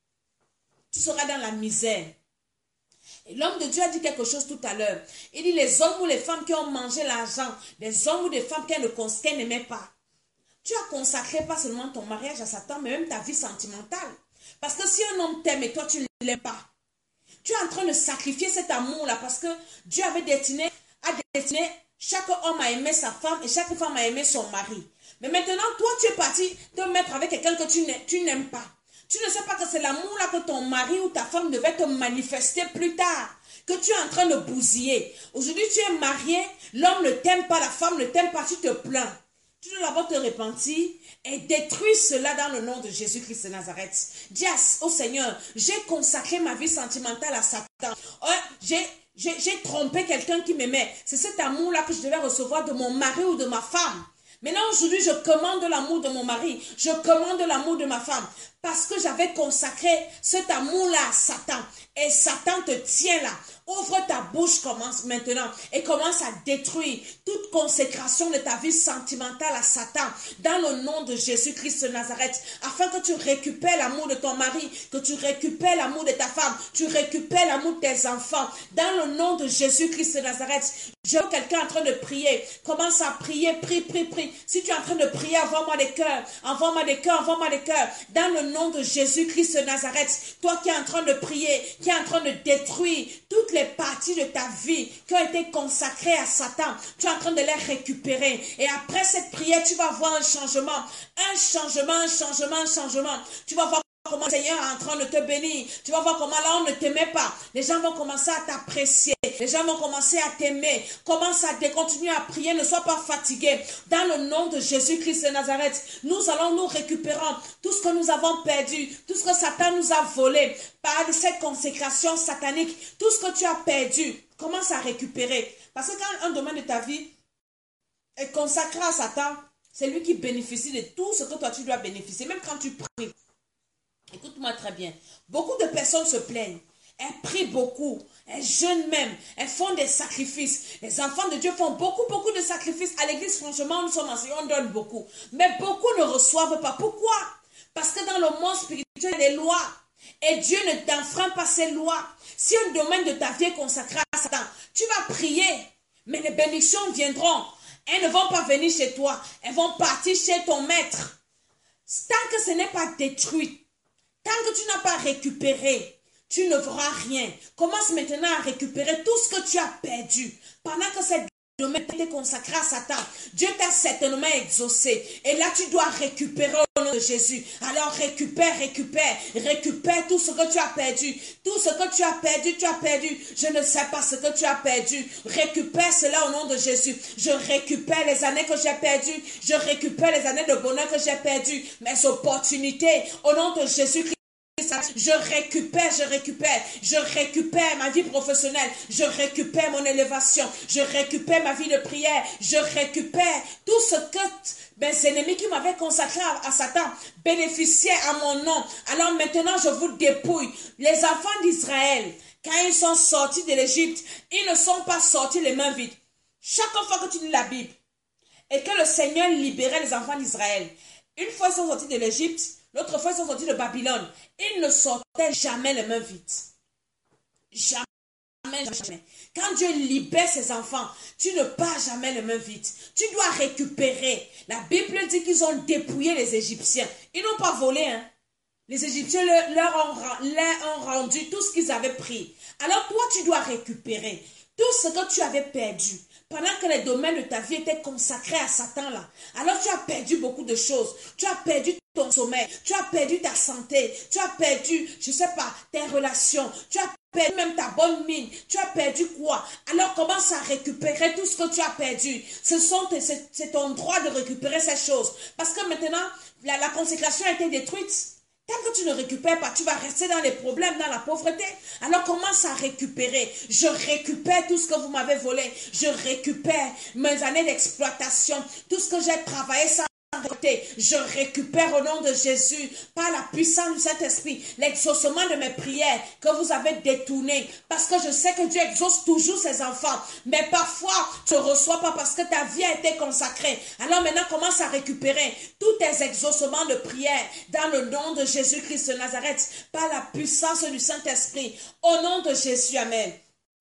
Tu seras dans la misère. Et l'homme de Dieu a dit quelque chose tout à l'heure. Il dit, les hommes ou les femmes qui ont mangé l'argent, les hommes ou les femmes qu'elles n'aimaient pas. Tu as consacré pas seulement ton mariage à Satan, mais même ta vie sentimentale. Parce que si un homme t'aime et toi tu ne l'aimes pas, tu es en train de sacrifier cet amour-là parce que Dieu avait destiné chaque homme à aimer sa femme et chaque femme à aimer son mari. Mais maintenant, toi tu es parti te mettre avec quelqu'un que tu n'aimes pas. Tu ne sais pas que c'est l'amour-là que ton mari ou ta femme devait te manifester plus tard. Que tu es en train de bousiller. Aujourd'hui tu es marié, l'homme ne t'aime pas, la femme ne t'aime pas, tu te plains. Tu dois d'abord te repentir et détruire cela dans le nom de Jésus-Christ de Nazareth. Dis au Seigneur, j'ai consacré ma vie sentimentale à Satan. J'ai trompé quelqu'un qui m'aimait. C'est cet amour-là que je devais recevoir de mon mari ou de ma femme. Maintenant, aujourd'hui, je commande l'amour de mon mari. Je commande l'amour de ma femme. Parce que j'avais consacré cet amour-là à Satan. Et Satan te tient là. Ouvre ta bouche, commence maintenant. Et commence à détruire toute consécration de ta vie sentimentale à Satan. Dans le nom de Jésus-Christ de Nazareth. Afin que tu récupères l'amour de ton mari. Que tu récupères l'amour de ta femme. Tu récupères l'amour de tes enfants. Dans le nom de Jésus-Christ de Nazareth. Je vois quelqu'un en train de prier. Commence à prier. Prie. Si tu es en train de prier, envoie-moi des cœurs. Envoie-moi des cœurs. Dans le nom de Jésus-Christ de Nazareth. Toi qui es en train de prier. Qui est en train de détruire toutes les les parties de ta vie qui ont été consacrées à Satan, tu es en train de les récupérer. Et après cette prière, tu vas voir un changement. Un changement, un changement, un changement. Tu vas voir comment le Seigneur est en train de te bénir. Tu vas voir comment là on ne t'aimait pas. Les gens vont commencer à t'apprécier. Les gens vont commencer à t'aimer. Commence à continuer à prier. Ne sois pas fatigué. Dans le nom de Jésus-Christ de Nazareth, nous allons nous récupérer tout ce que nous avons perdu, tout ce que Satan nous a volé par cette consécration satanique, tout ce que tu as perdu. Commence à récupérer. Parce que quand un domaine de ta vie est consacré à Satan, c'est lui qui bénéficie de tout ce que toi tu dois bénéficier. Même quand tu pries. Écoute-moi très bien. Beaucoup de personnes se plaignent. Elles prient beaucoup. Elles jeûnent même. Elles font des sacrifices. Les enfants de Dieu font beaucoup de sacrifices. À l'église, franchement, nous sommes enseignés, on donne beaucoup. Mais beaucoup ne reçoivent pas. Pourquoi? Parce que dans le monde spirituel, il y a des lois. Et Dieu ne t'enfreint pas ces lois. Si un domaine de ta vie est consacré à Satan, tu vas prier. Mais les bénédictions viendront. Elles ne vont pas venir chez toi. Elles vont partir chez ton maître. Tant que ce n'est pas détruit, tant que tu n'as pas récupéré, tu ne verras rien. Commence maintenant à récupérer tout ce que tu as perdu. Pendant que cette domaine était consacré à Satan, Dieu t'a certainement exaucé. Et là, tu dois récupérer au nom de Jésus. Alors récupère tout ce que tu as perdu. Tout ce que tu as perdu. Je ne sais pas ce que tu as perdu. Récupère cela au nom de Jésus. Je récupère les années que j'ai perdues. Je récupère les années de bonheur que j'ai perdues. Mes opportunités au nom de Jésus-Christ. Je récupère ma vie professionnelle, je récupère mon élévation, je récupère ma vie de prière, je récupère tout ce que mes ennemis qui m'avaient consacré à Satan bénéficiaient à mon nom. Alors maintenant je vous dépouille. Les enfants d'Israël, quand ils sont sortis de l'Égypte, ils ne sont pas sortis les mains vides. Chaque fois que tu lis la Bible et que le Seigneur libérait les enfants d'Israël, une fois ils sont sortis de l'Égypte, l'autre fois, ils sont sortis de Babylone. Ils ne sortaient jamais les mains vides. Jamais. Quand Dieu libère ses enfants, tu ne pars jamais les mains vides. Tu dois récupérer. La Bible dit qu'ils ont dépouillé les Égyptiens. Ils n'ont pas volé. Hein. Les Égyptiens leur ont rendu tout ce qu'ils avaient pris. Alors toi, tu dois récupérer tout ce que tu avais perdu. Pendant que les domaines de ta vie étaient consacrés à Satan là, alors tu as perdu beaucoup de choses. Tu as perdu ton sommeil, tu as perdu ta santé, tu as perdu, je ne sais pas, tes relations, tu as perdu même ta bonne mine, tu as perdu quoi? Alors commence à récupérer tout ce que tu as perdu. C'est ton droit de récupérer ces choses. Parce que maintenant, la consécration a été détruite. Tant que tu ne récupères pas, tu vas rester dans les problèmes, dans la pauvreté. Alors commence à récupérer. Je récupère tout ce que vous m'avez volé. Je récupère mes années d'exploitation. Tout ce que j'ai travaillé sans récolter. Je récupère au nom de Jésus, par la puissance du Saint-Esprit, l'exaucement de mes prières que vous avez détournées. Parce que je sais que Dieu exauce toujours ses enfants. Mais parfois, tu ne reçois pas parce que ta vie a été consacrée. Alors maintenant, commence à récupérer tous tes exaucements de prière dans le nom de Jésus-Christ de Nazareth, par la puissance du Saint-Esprit. Au nom de Jésus, Amen.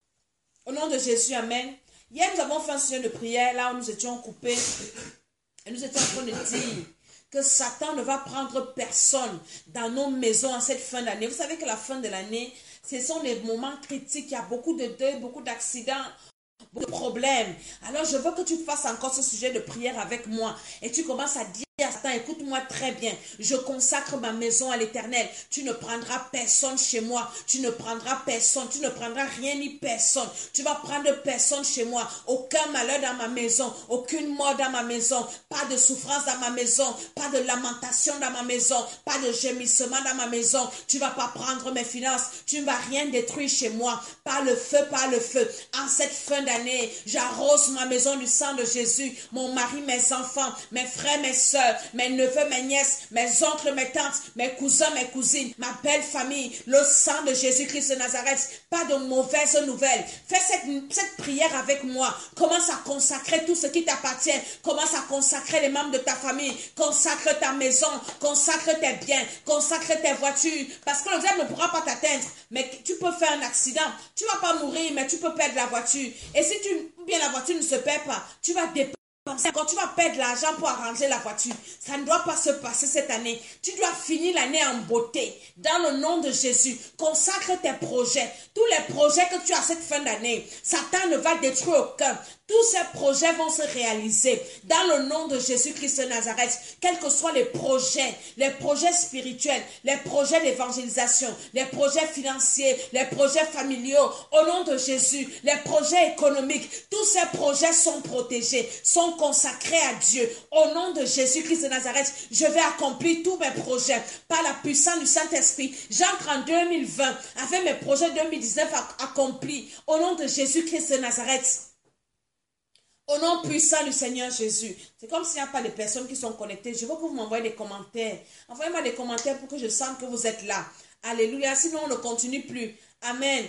Au nom de Jésus, Amen. Hier, nous avons fait un sujet de prière, là où nous étions coupés. Et nous étions en train de dire que Satan ne va prendre personne dans nos maisons en cette fin d'année. Vous savez que la fin de l'année, ce sont les moments critiques. Il y a beaucoup de deuils, beaucoup d'accidents, beaucoup de problèmes. Alors je veux que tu fasses encore ce sujet de prière avec moi. Et tu commences à dire à Satan, écoute-moi très bien. Je consacre ma maison à l'Éternel. Tu ne prendras personne chez moi. Tu ne prendras personne. Tu ne prendras rien ni personne. Tu vas prendre personne chez moi. Aucun malheur dans ma maison. Aucune mort dans ma maison. Pas de souffrance dans ma maison. Pas de lamentation dans ma maison. Pas de gémissement dans ma maison. Tu ne vas pas prendre mes finances. Tu ne vas rien détruire chez moi. Par le feu, par le feu. En cette fin d'année, j'arrose ma maison du sang de Jésus. Mon mari, mes enfants, mes frères, mes soeurs, mes neveux, mes nièces, mes oncles, mes tantes, mes cousins, mes cousines, ma belle famille, le sang de Jésus-Christ de Nazareth. Pas de mauvaises nouvelles. Fais cette prière avec moi. Commence à consacrer tout ce qui t'appartient. Commence à consacrer les membres de ta famille. Consacre ta maison. Consacre tes biens. Consacre tes voitures. Parce que le diable ne pourra pas t'atteindre. Mais tu peux faire un accident. Tu ne vas pas mourir, mais tu peux perdre la voiture. Et si la voiture ne se perd pas, tu vas dépendre quand tu vas perdre l'argent pour arranger la voiture, ça ne doit pas se passer cette année. Tu dois finir l'année en beauté. Dans le nom de Jésus, consacre tes projets. Tous les projets que tu as cette fin d'année, Satan ne va détruire aucun. Tous ces projets vont se réaliser dans le nom de Jésus-Christ de Nazareth. Quels que soient les projets spirituels, les projets d'évangélisation, les projets financiers, les projets familiaux, au nom de Jésus, les projets économiques, tous ces projets sont protégés, sont consacrés à Dieu. Au nom de Jésus-Christ de Nazareth, je vais accomplir tous mes projets par la puissance du Saint-Esprit. J'entre en 2020 avec mes projets 2019 accomplis. Au nom de Jésus-Christ de Nazareth. Au nom puissant du Seigneur Jésus. C'est comme s'il n'y a pas de personnes qui sont connectées. Je veux que vous m'envoyez des commentaires. Envoyez-moi des commentaires pour que je sente que vous êtes là. Alléluia. Sinon, on ne continue plus. Amen.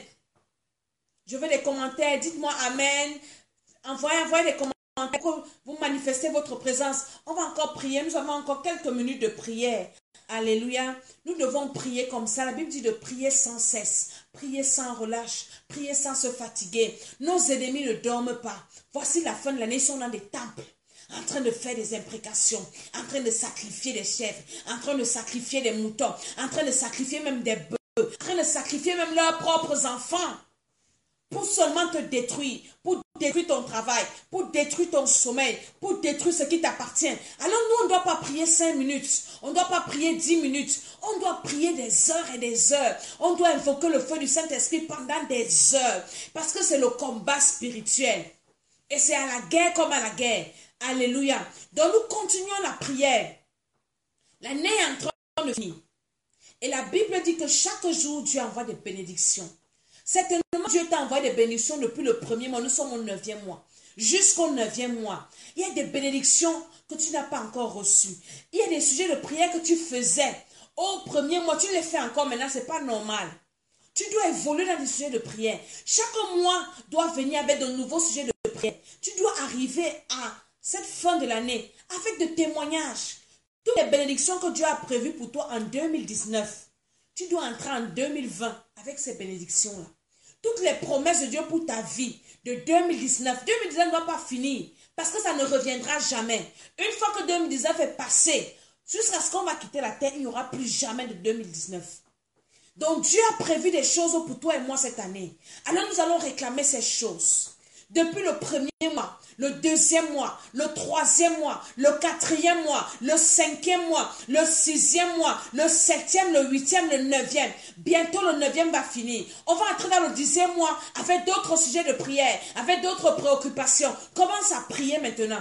Je veux des commentaires. Dites-moi Amen. Envoyez des commentaires pour que vous manifestez votre présence. On va encore prier. Nous avons encore quelques minutes de prière. Alléluia. Nous devons prier comme ça. La Bible dit de prier sans cesse. Prier sans relâche. Prier sans se fatiguer. Nos ennemis ne dorment pas. Voici la fin de l'année. Ils sont dans des temples. En train de faire des imprécations. En train de sacrifier des chèvres. En train de sacrifier des moutons. En train de sacrifier même des bœufs. En train de sacrifier même leurs propres enfants. Pour seulement te détruire, pour détruire ton travail, pour détruire ton sommeil, pour détruire ce qui t'appartient. Alors nous, on ne doit pas prier 5 minutes, on ne doit pas prier 10 minutes, on doit prier des heures et des heures. On doit invoquer le feu du Saint-Esprit pendant des heures, parce que c'est le combat spirituel. Et c'est à la guerre comme à la guerre. Alléluia. Donc nous continuons la prière. L'année est en train de finir. Et la Bible dit que chaque jour, Dieu envoie des bénédictions. Certainement, Dieu t'a envoyé des bénédictions depuis le premier mois. Nous sommes au 9e mois. Jusqu'au 9e mois. Il y a des bénédictions que tu n'as pas encore reçues. Il y a des sujets de prière que tu faisais au premier mois. Tu les fais encore maintenant. Ce n'est pas normal. Tu dois évoluer dans des sujets de prière. Chaque mois doit venir avec de nouveaux sujets de prière. Tu dois arriver à cette fin de l'année avec des témoignages. Toutes les bénédictions que Dieu a prévues pour toi en 2019. Tu dois entrer en 2020 avec ces bénédictions-là. Toutes les promesses de Dieu pour ta vie de 2019. 2019 ne va pas finir parce que ça ne reviendra jamais. Une fois que 2019 est passé, jusqu'à ce qu'on va quitter la terre, il n'y aura plus jamais de 2019. Donc Dieu a prévu des choses pour toi et moi cette année. Alors nous allons réclamer ces choses. Depuis le premier mois, le deuxième mois, le troisième mois, le quatrième mois, le cinquième mois, le sixième mois, le septième, le huitième, le neuvième. Bientôt le neuvième va finir. On va entrer dans le 10e mois avec d'autres sujets de prière, avec d'autres préoccupations. Commence à prier maintenant.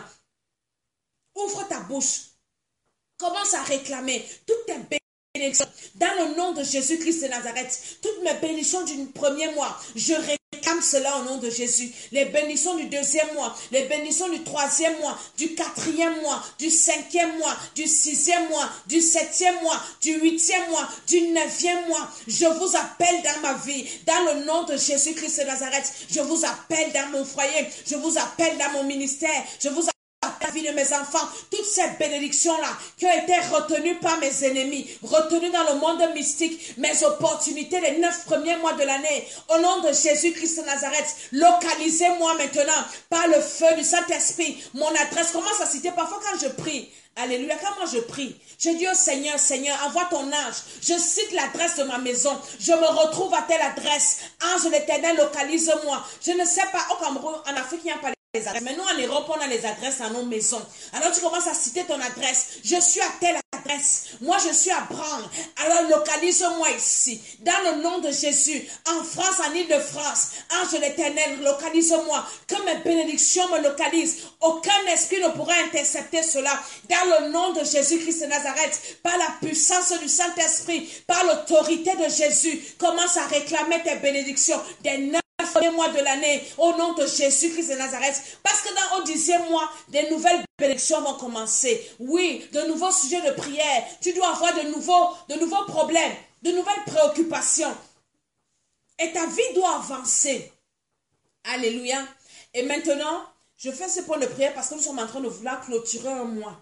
Ouvre ta bouche. Commence à réclamer toutes tes bénédictions. Dans le nom de Jésus-Christ de Nazareth, toutes mes bénédictions du premier mois, je réclame cela au nom de Jésus. Les bénédictions du deuxième mois, les bénédictions du troisième mois, du quatrième mois, du cinquième mois, du sixième mois, du septième mois, du huitième mois, du neuvième mois. Je vous appelle dans ma vie, dans le nom de Jésus-Christ de Nazareth. Je vous appelle dans mon foyer, je vous appelle dans mon ministère, je vous la vie de mes enfants, toutes ces bénédictions-là qui ont été retenues par mes ennemis, retenues dans le monde mystique, mes opportunités les 9 premiers mois de l'année, au nom de Jésus-Christ de Nazareth, localisez-moi maintenant par le feu du Saint-Esprit. Mon adresse, commence à citer parfois quand je prie. Alléluia, quand moi je prie, je dis au Seigneur, Seigneur, envoie ton ange. Je cite l'adresse de ma maison. Je me retrouve à telle adresse. Ange de l'Éternel, localise-moi. Je ne sais pas, au Cameroun, en Afrique, il n'y a pas les adresses. Mais nous, en Europe, on a les adresses à nos maisons. Alors tu commences à citer ton adresse. Je suis à telle adresse. Moi, je suis à Branle. Alors localise-moi ici. Dans le nom de Jésus, en France, en Île-de-France, ange de l'Éternel, localise-moi. Que mes bénédictions me localisent. Aucun esprit ne pourra intercepter cela. Dans le nom de Jésus-Christ de Nazareth, par la puissance du Saint-Esprit, par l'autorité de Jésus, commence à réclamer tes bénédictions des 9 premiers mois de l'année, au nom de Jésus-Christ de Nazareth, parce que dans au 10e mois, des nouvelles bénédictions vont commencer. Oui, de nouveaux sujets de prière. Tu dois avoir de nouveaux problèmes, de nouvelles préoccupations. Et ta vie doit avancer. Alléluia. Et maintenant, je fais ce point de prière parce que nous sommes en train de vouloir clôturer un mois.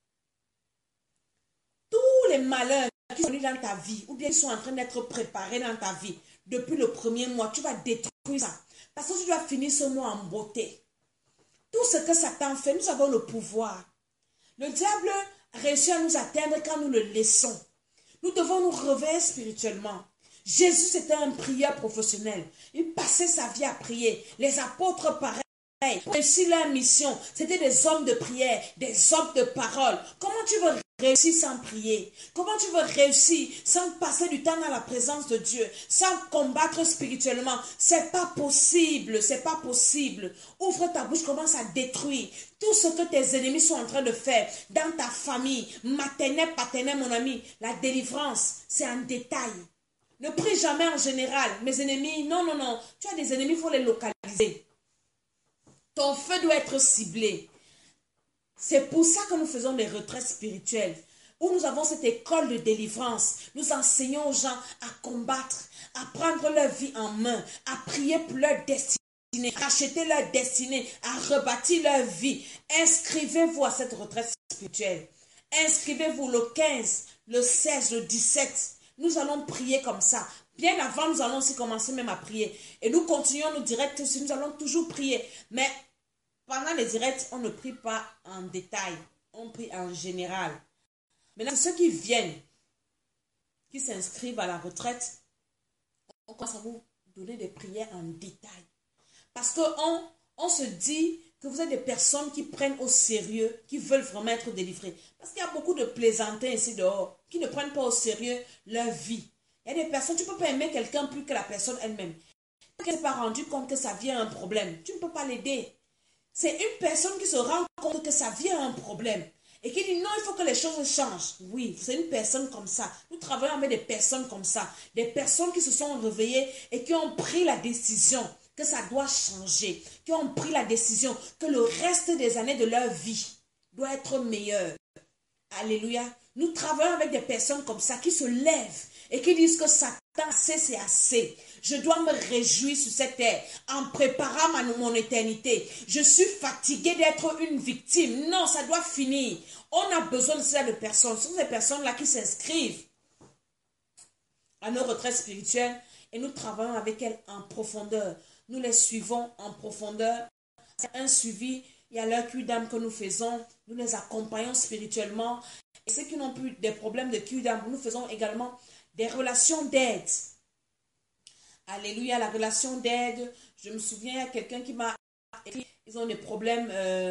Tous les malheurs qui sont venus dans ta vie, ou bien qui sont en train d'être préparés dans ta vie, depuis le premier mois, tu vas détruire ça. Parce que tu dois finir ce mois en beauté. Tout ce que Satan fait, nous avons le pouvoir. Le diable réussit à nous atteindre quand nous le laissons. Nous devons nous réveiller spirituellement. Jésus, c'était un prieur professionnel. Il passait sa vie à prier. Les apôtres, pareil. Réussir leur mission, c'était des hommes de prière, des hommes de parole. Comment tu veux réussir sans prier? Comment tu veux réussir sans passer du temps dans la présence de Dieu, sans combattre spirituellement? C'est pas possible, c'est pas possible. Ouvre ta bouche, commence à détruire tout ce que tes ennemis sont en train de faire dans ta famille, maternelle, paternelle, mon ami. La délivrance, c'est un détail. Ne prie jamais en général. Mes ennemis, non, non, non. Tu as des ennemis, il faut les localiser. Ton feu doit être ciblé. C'est pour ça que nous faisons des retraites spirituelles, où nous avons cette école de délivrance. Nous enseignons aux gens à combattre, à prendre leur vie en main, à prier pour leur destinée, à racheter leur destinée, à rebâtir leur vie. Inscrivez-vous à cette retraite spirituelle. Inscrivez-vous le 15, le 16, le 17. Nous allons prier comme ça. Bien avant, nous allons aussi commencer même à prier. Et nous continuons nos directs aussi. Nous allons toujours prier. Mais pendant les directs, on ne prie pas en détail. On prie en général. Maintenant, ceux qui viennent, qui s'inscrivent à la retraite, on commence à vous donner des prières en détail. Parce qu'on se dit que vous êtes des personnes qui prennent au sérieux, qui veulent vraiment être délivrées. Parce qu'il y a beaucoup de plaisantins ici dehors qui ne prennent pas au sérieux leur vie. Il y a des personnes, tu ne peux pas aimer quelqu'un plus que la personne elle-même. Quand elle ne s'est pas rendue compte que sa vie a un problème, tu ne peux pas l'aider. C'est une personne qui se rend compte que sa vie a un problème et qui dit non, il faut que les choses changent. Oui, c'est une personne comme ça. Nous travaillons avec des personnes comme ça. Des personnes qui se sont réveillées et qui ont pris la décision que ça doit changer. Qui ont pris la décision que le reste des années de leur vie doit être meilleur. Alléluia. Nous travaillons avec des personnes comme ça qui se lèvent et qui disent que Satan, c'est assez. Je dois me réjouir sur cette terre en préparant mon éternité. Je suis fatigué d'être une victime. Non, ça doit finir. On a besoin de ces personnes. Ce sont ces personnes-là qui s'inscrivent à nos retraites spirituelles et nous travaillons avec elles en profondeur. Nous les suivons en profondeur. C'est un suivi. Il y a leur cul d'âme que nous faisons. Nous les accompagnons spirituellement. Et ceux qui n'ont plus des problèmes de cul d'âme, nous faisons également des relations d'aide. Alléluia, la relation d'aide. Je me souviens, il y a quelqu'un qui m'a écrit, ils ont des problèmes,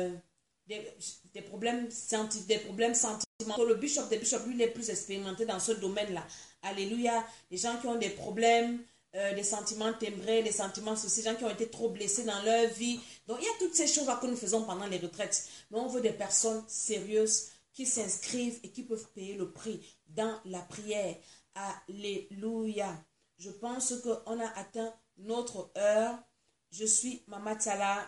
des problèmes sentimentaux. Le bishop des bishops, lui, il est plus expérimenté dans ce domaine-là. Alléluia, les gens qui ont des problèmes, des sentiments timbrés, des sentiments sociaux, des gens qui ont été trop blessés dans leur vie. Donc, il y a toutes ces choses-là que nous faisons pendant les retraites. Mais on veut des personnes sérieuses qui s'inscrivent et qui peuvent payer le prix dans la prière. Alléluia. Je pense qu'on a atteint notre heure. Je suis Mama Tsala.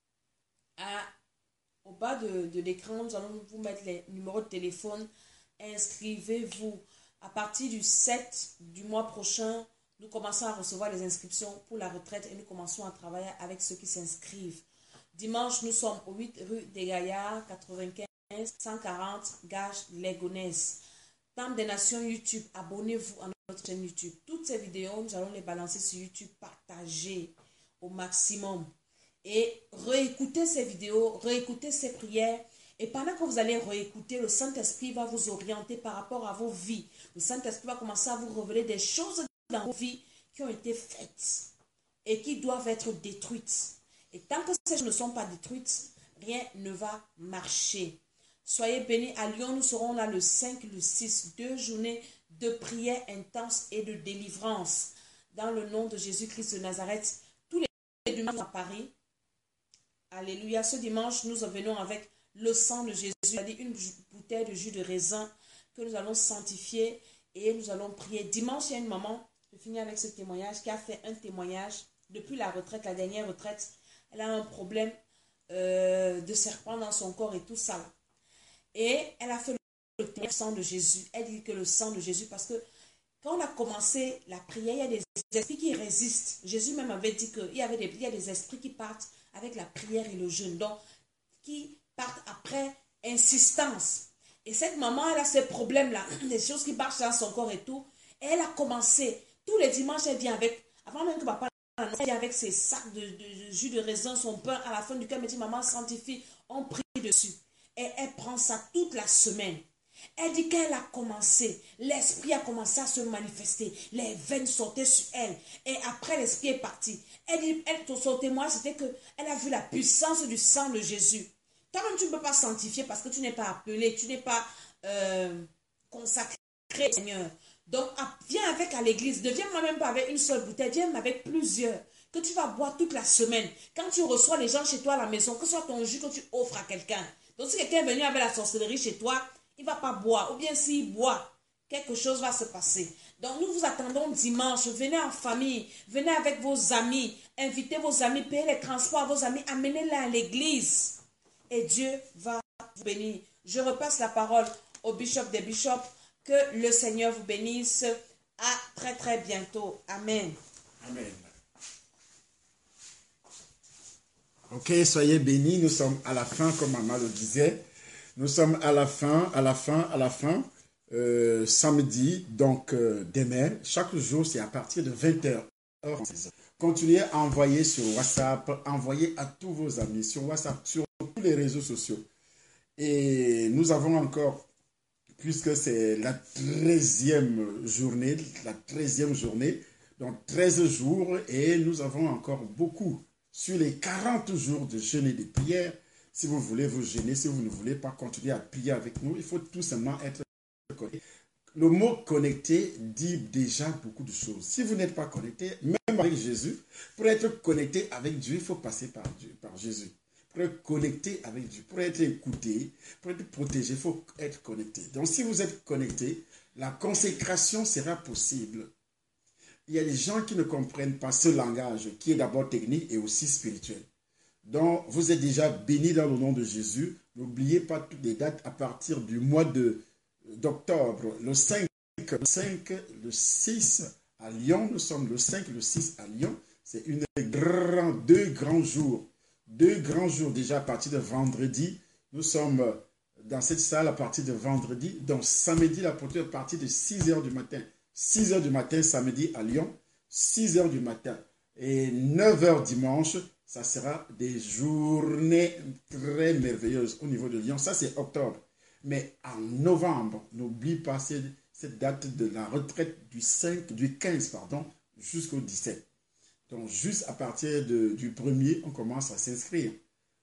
Au bas de l'écran, nous allons vous mettre les numéros de téléphone. Inscrivez-vous. À partir du 7 du mois prochain, nous commençons à recevoir les inscriptions pour la retraite et nous commençons à travailler avec ceux qui s'inscrivent. Dimanche, nous sommes au 8 rue des Gaillards, 95 140 Gage Légonesse. Temple des Nations YouTube, abonnez-vous à notre chaîne YouTube. Toutes ces vidéos, nous allons les balancer sur YouTube, partagez au maximum. Et réécoutez ces vidéos, réécoutez ces prières. Et pendant que vous allez réécouter, le Saint-Esprit va vous orienter par rapport à vos vies. Le Saint-Esprit va commencer à vous révéler des choses dans vos vies qui ont été faites et qui doivent être détruites. Et tant que ces choses ne sont pas détruites, rien ne va marcher. Soyez bénis. À Lyon, nous serons là le 5, le 6, 2 journées de prière intense et de délivrance. Dans le nom de Jésus-Christ de Nazareth, tous les dimanches à Paris. Alléluia. Ce dimanche, nous venons avec le sang de Jésus, c'est-à-dire une bouteille de jus de raisin que nous allons sanctifier et nous allons prier. Dimanche, il y a une maman, je finis avec ce témoignage, qui a fait un témoignage depuis la retraite, la dernière retraite. Elle a un problème de serpent dans son corps et tout ça. Et elle a fait le sang de Jésus. Elle dit que le sang de Jésus, parce que quand on a commencé la prière, il y a des esprits qui résistent. Jésus même avait dit qu'il y a des esprits qui partent avec la prière et le jeûne. Donc, qui partent après insistance. Et cette maman, elle a ces problèmes-là, des choses qui marchent dans son corps et tout. Et elle a commencé, tous les dimanches, elle vient avec, avant même que papa avec ses sacs de jus de raisin, son pain, à la fin du camp, elle dit, maman, sanctifie, on prie dessus. Et elle prend ça toute la semaine. Elle dit qu'elle a commencé, l'esprit a commencé à se manifester, les veines sortaient sur elle, et après l'esprit est parti. Elle dit, son témoignage, c'était qu'elle a vu la puissance du sang de Jésus. Toi-même, tu ne peux pas sanctifier parce que tu n'es pas appelé, tu n'es pas consacré au Seigneur. Donc, viens avec à l'église, ne viens même pas avec une seule bouteille, viens avec plusieurs, que tu vas boire toute la semaine. Quand tu reçois les gens chez toi à la maison, que ce soit ton jus que tu offres à quelqu'un. Donc, si quelqu'un est venu avec la sorcellerie chez toi, il ne va pas boire. Ou bien s'il boit, quelque chose va se passer. Donc, nous vous attendons dimanche. Venez en famille, venez avec vos amis, invitez vos amis, payez les transports à vos amis, amenez-les à l'église. Et Dieu va vous bénir. Je repasse la parole au bishop des bishops. Que le Seigneur vous bénisse. À très très bientôt. Amen. Amen. Ok, soyez bénis. Nous sommes à la fin, comme maman le disait. Nous sommes à la fin. Samedi, donc demain. Chaque jour, c'est à partir de 20h. Continuez à envoyer sur WhatsApp, envoyez à tous vos amis sur WhatsApp, sur tous les réseaux sociaux. Et nous avons encore, puisque c'est la 13e journée, donc 13 jours, et nous avons encore beaucoup sur les 40 jours de jeûne et de prière. Si vous voulez vous jeûner, si vous ne voulez pas continuer à prier avec nous, il faut tout simplement être connecté. Le mot connecté dit déjà beaucoup de choses. Si vous n'êtes pas connecté, même avec Jésus, pour être connecté avec Dieu, il faut passer par Dieu, par Jésus. Pour être connecté avec Dieu, pour être écouté, pour être protégé, il faut être connecté. Donc si vous êtes connecté, la consécration sera possible. Il y a des gens qui ne comprennent pas ce langage qui est d'abord technique et aussi spirituel. Donc vous êtes déjà bénis dans le nom de Jésus. N'oubliez pas toutes les dates à partir du mois d'octobre, le 5, le 6 à Lyon. Nous sommes le 5, le 6 à Lyon. C'est deux grands jours. 2 grands jours déjà à partir de vendredi. Nous sommes dans cette salle à partir de vendredi. Donc samedi, la portée à partir de 6h du matin. 6h du matin samedi à Lyon. 6h du matin. Et 9h dimanche, ça sera des journées très merveilleuses au niveau de Lyon. Ça, c'est octobre. Mais en novembre, n'oublie pas cette date de la retraite du 15 jusqu'au 17. Donc, juste à partir du 1er, on commence à s'inscrire.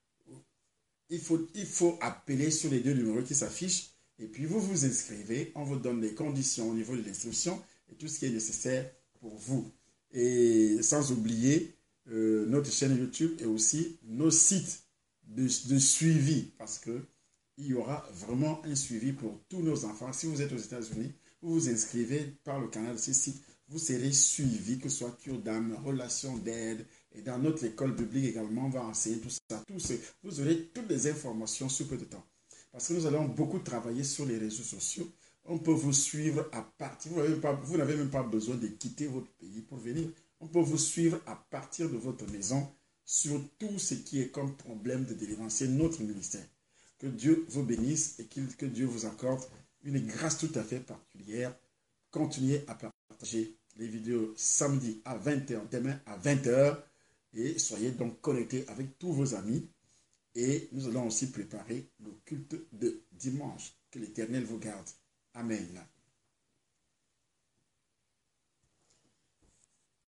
Il faut appeler sur les 2 numéros qui s'affichent et puis vous vous inscrivez. On vous donne les conditions au niveau de l'inscription et tout ce qui est nécessaire pour vous. Et sans oublier notre chaîne YouTube et aussi nos sites de suivi parce que il y aura vraiment un suivi pour tous nos enfants. Si vous êtes aux États-Unis, vous vous inscrivez par le canal de ces sites. Vous serez suivi, que ce soit cure d'âme, relation d'aide. Et dans notre école biblique également, on va enseigner tout ça. Vous aurez toutes les informations sur peu de temps. Parce que nous allons beaucoup travailler sur les réseaux sociaux. On peut vous suivre à partir... Vous n'avez même pas besoin de quitter votre pays pour venir. On peut vous suivre à partir de votre maison sur tout ce qui est comme problème de délivrance. C'est notre ministère. Que Dieu vous bénisse et que Dieu vous accorde une grâce tout à fait particulière. Continuez à partager les vidéos samedi à 20h, demain à 20h. Et soyez donc connectés avec tous vos amis. Et nous allons aussi préparer le culte de dimanche. Que l'Éternel vous garde. Amen.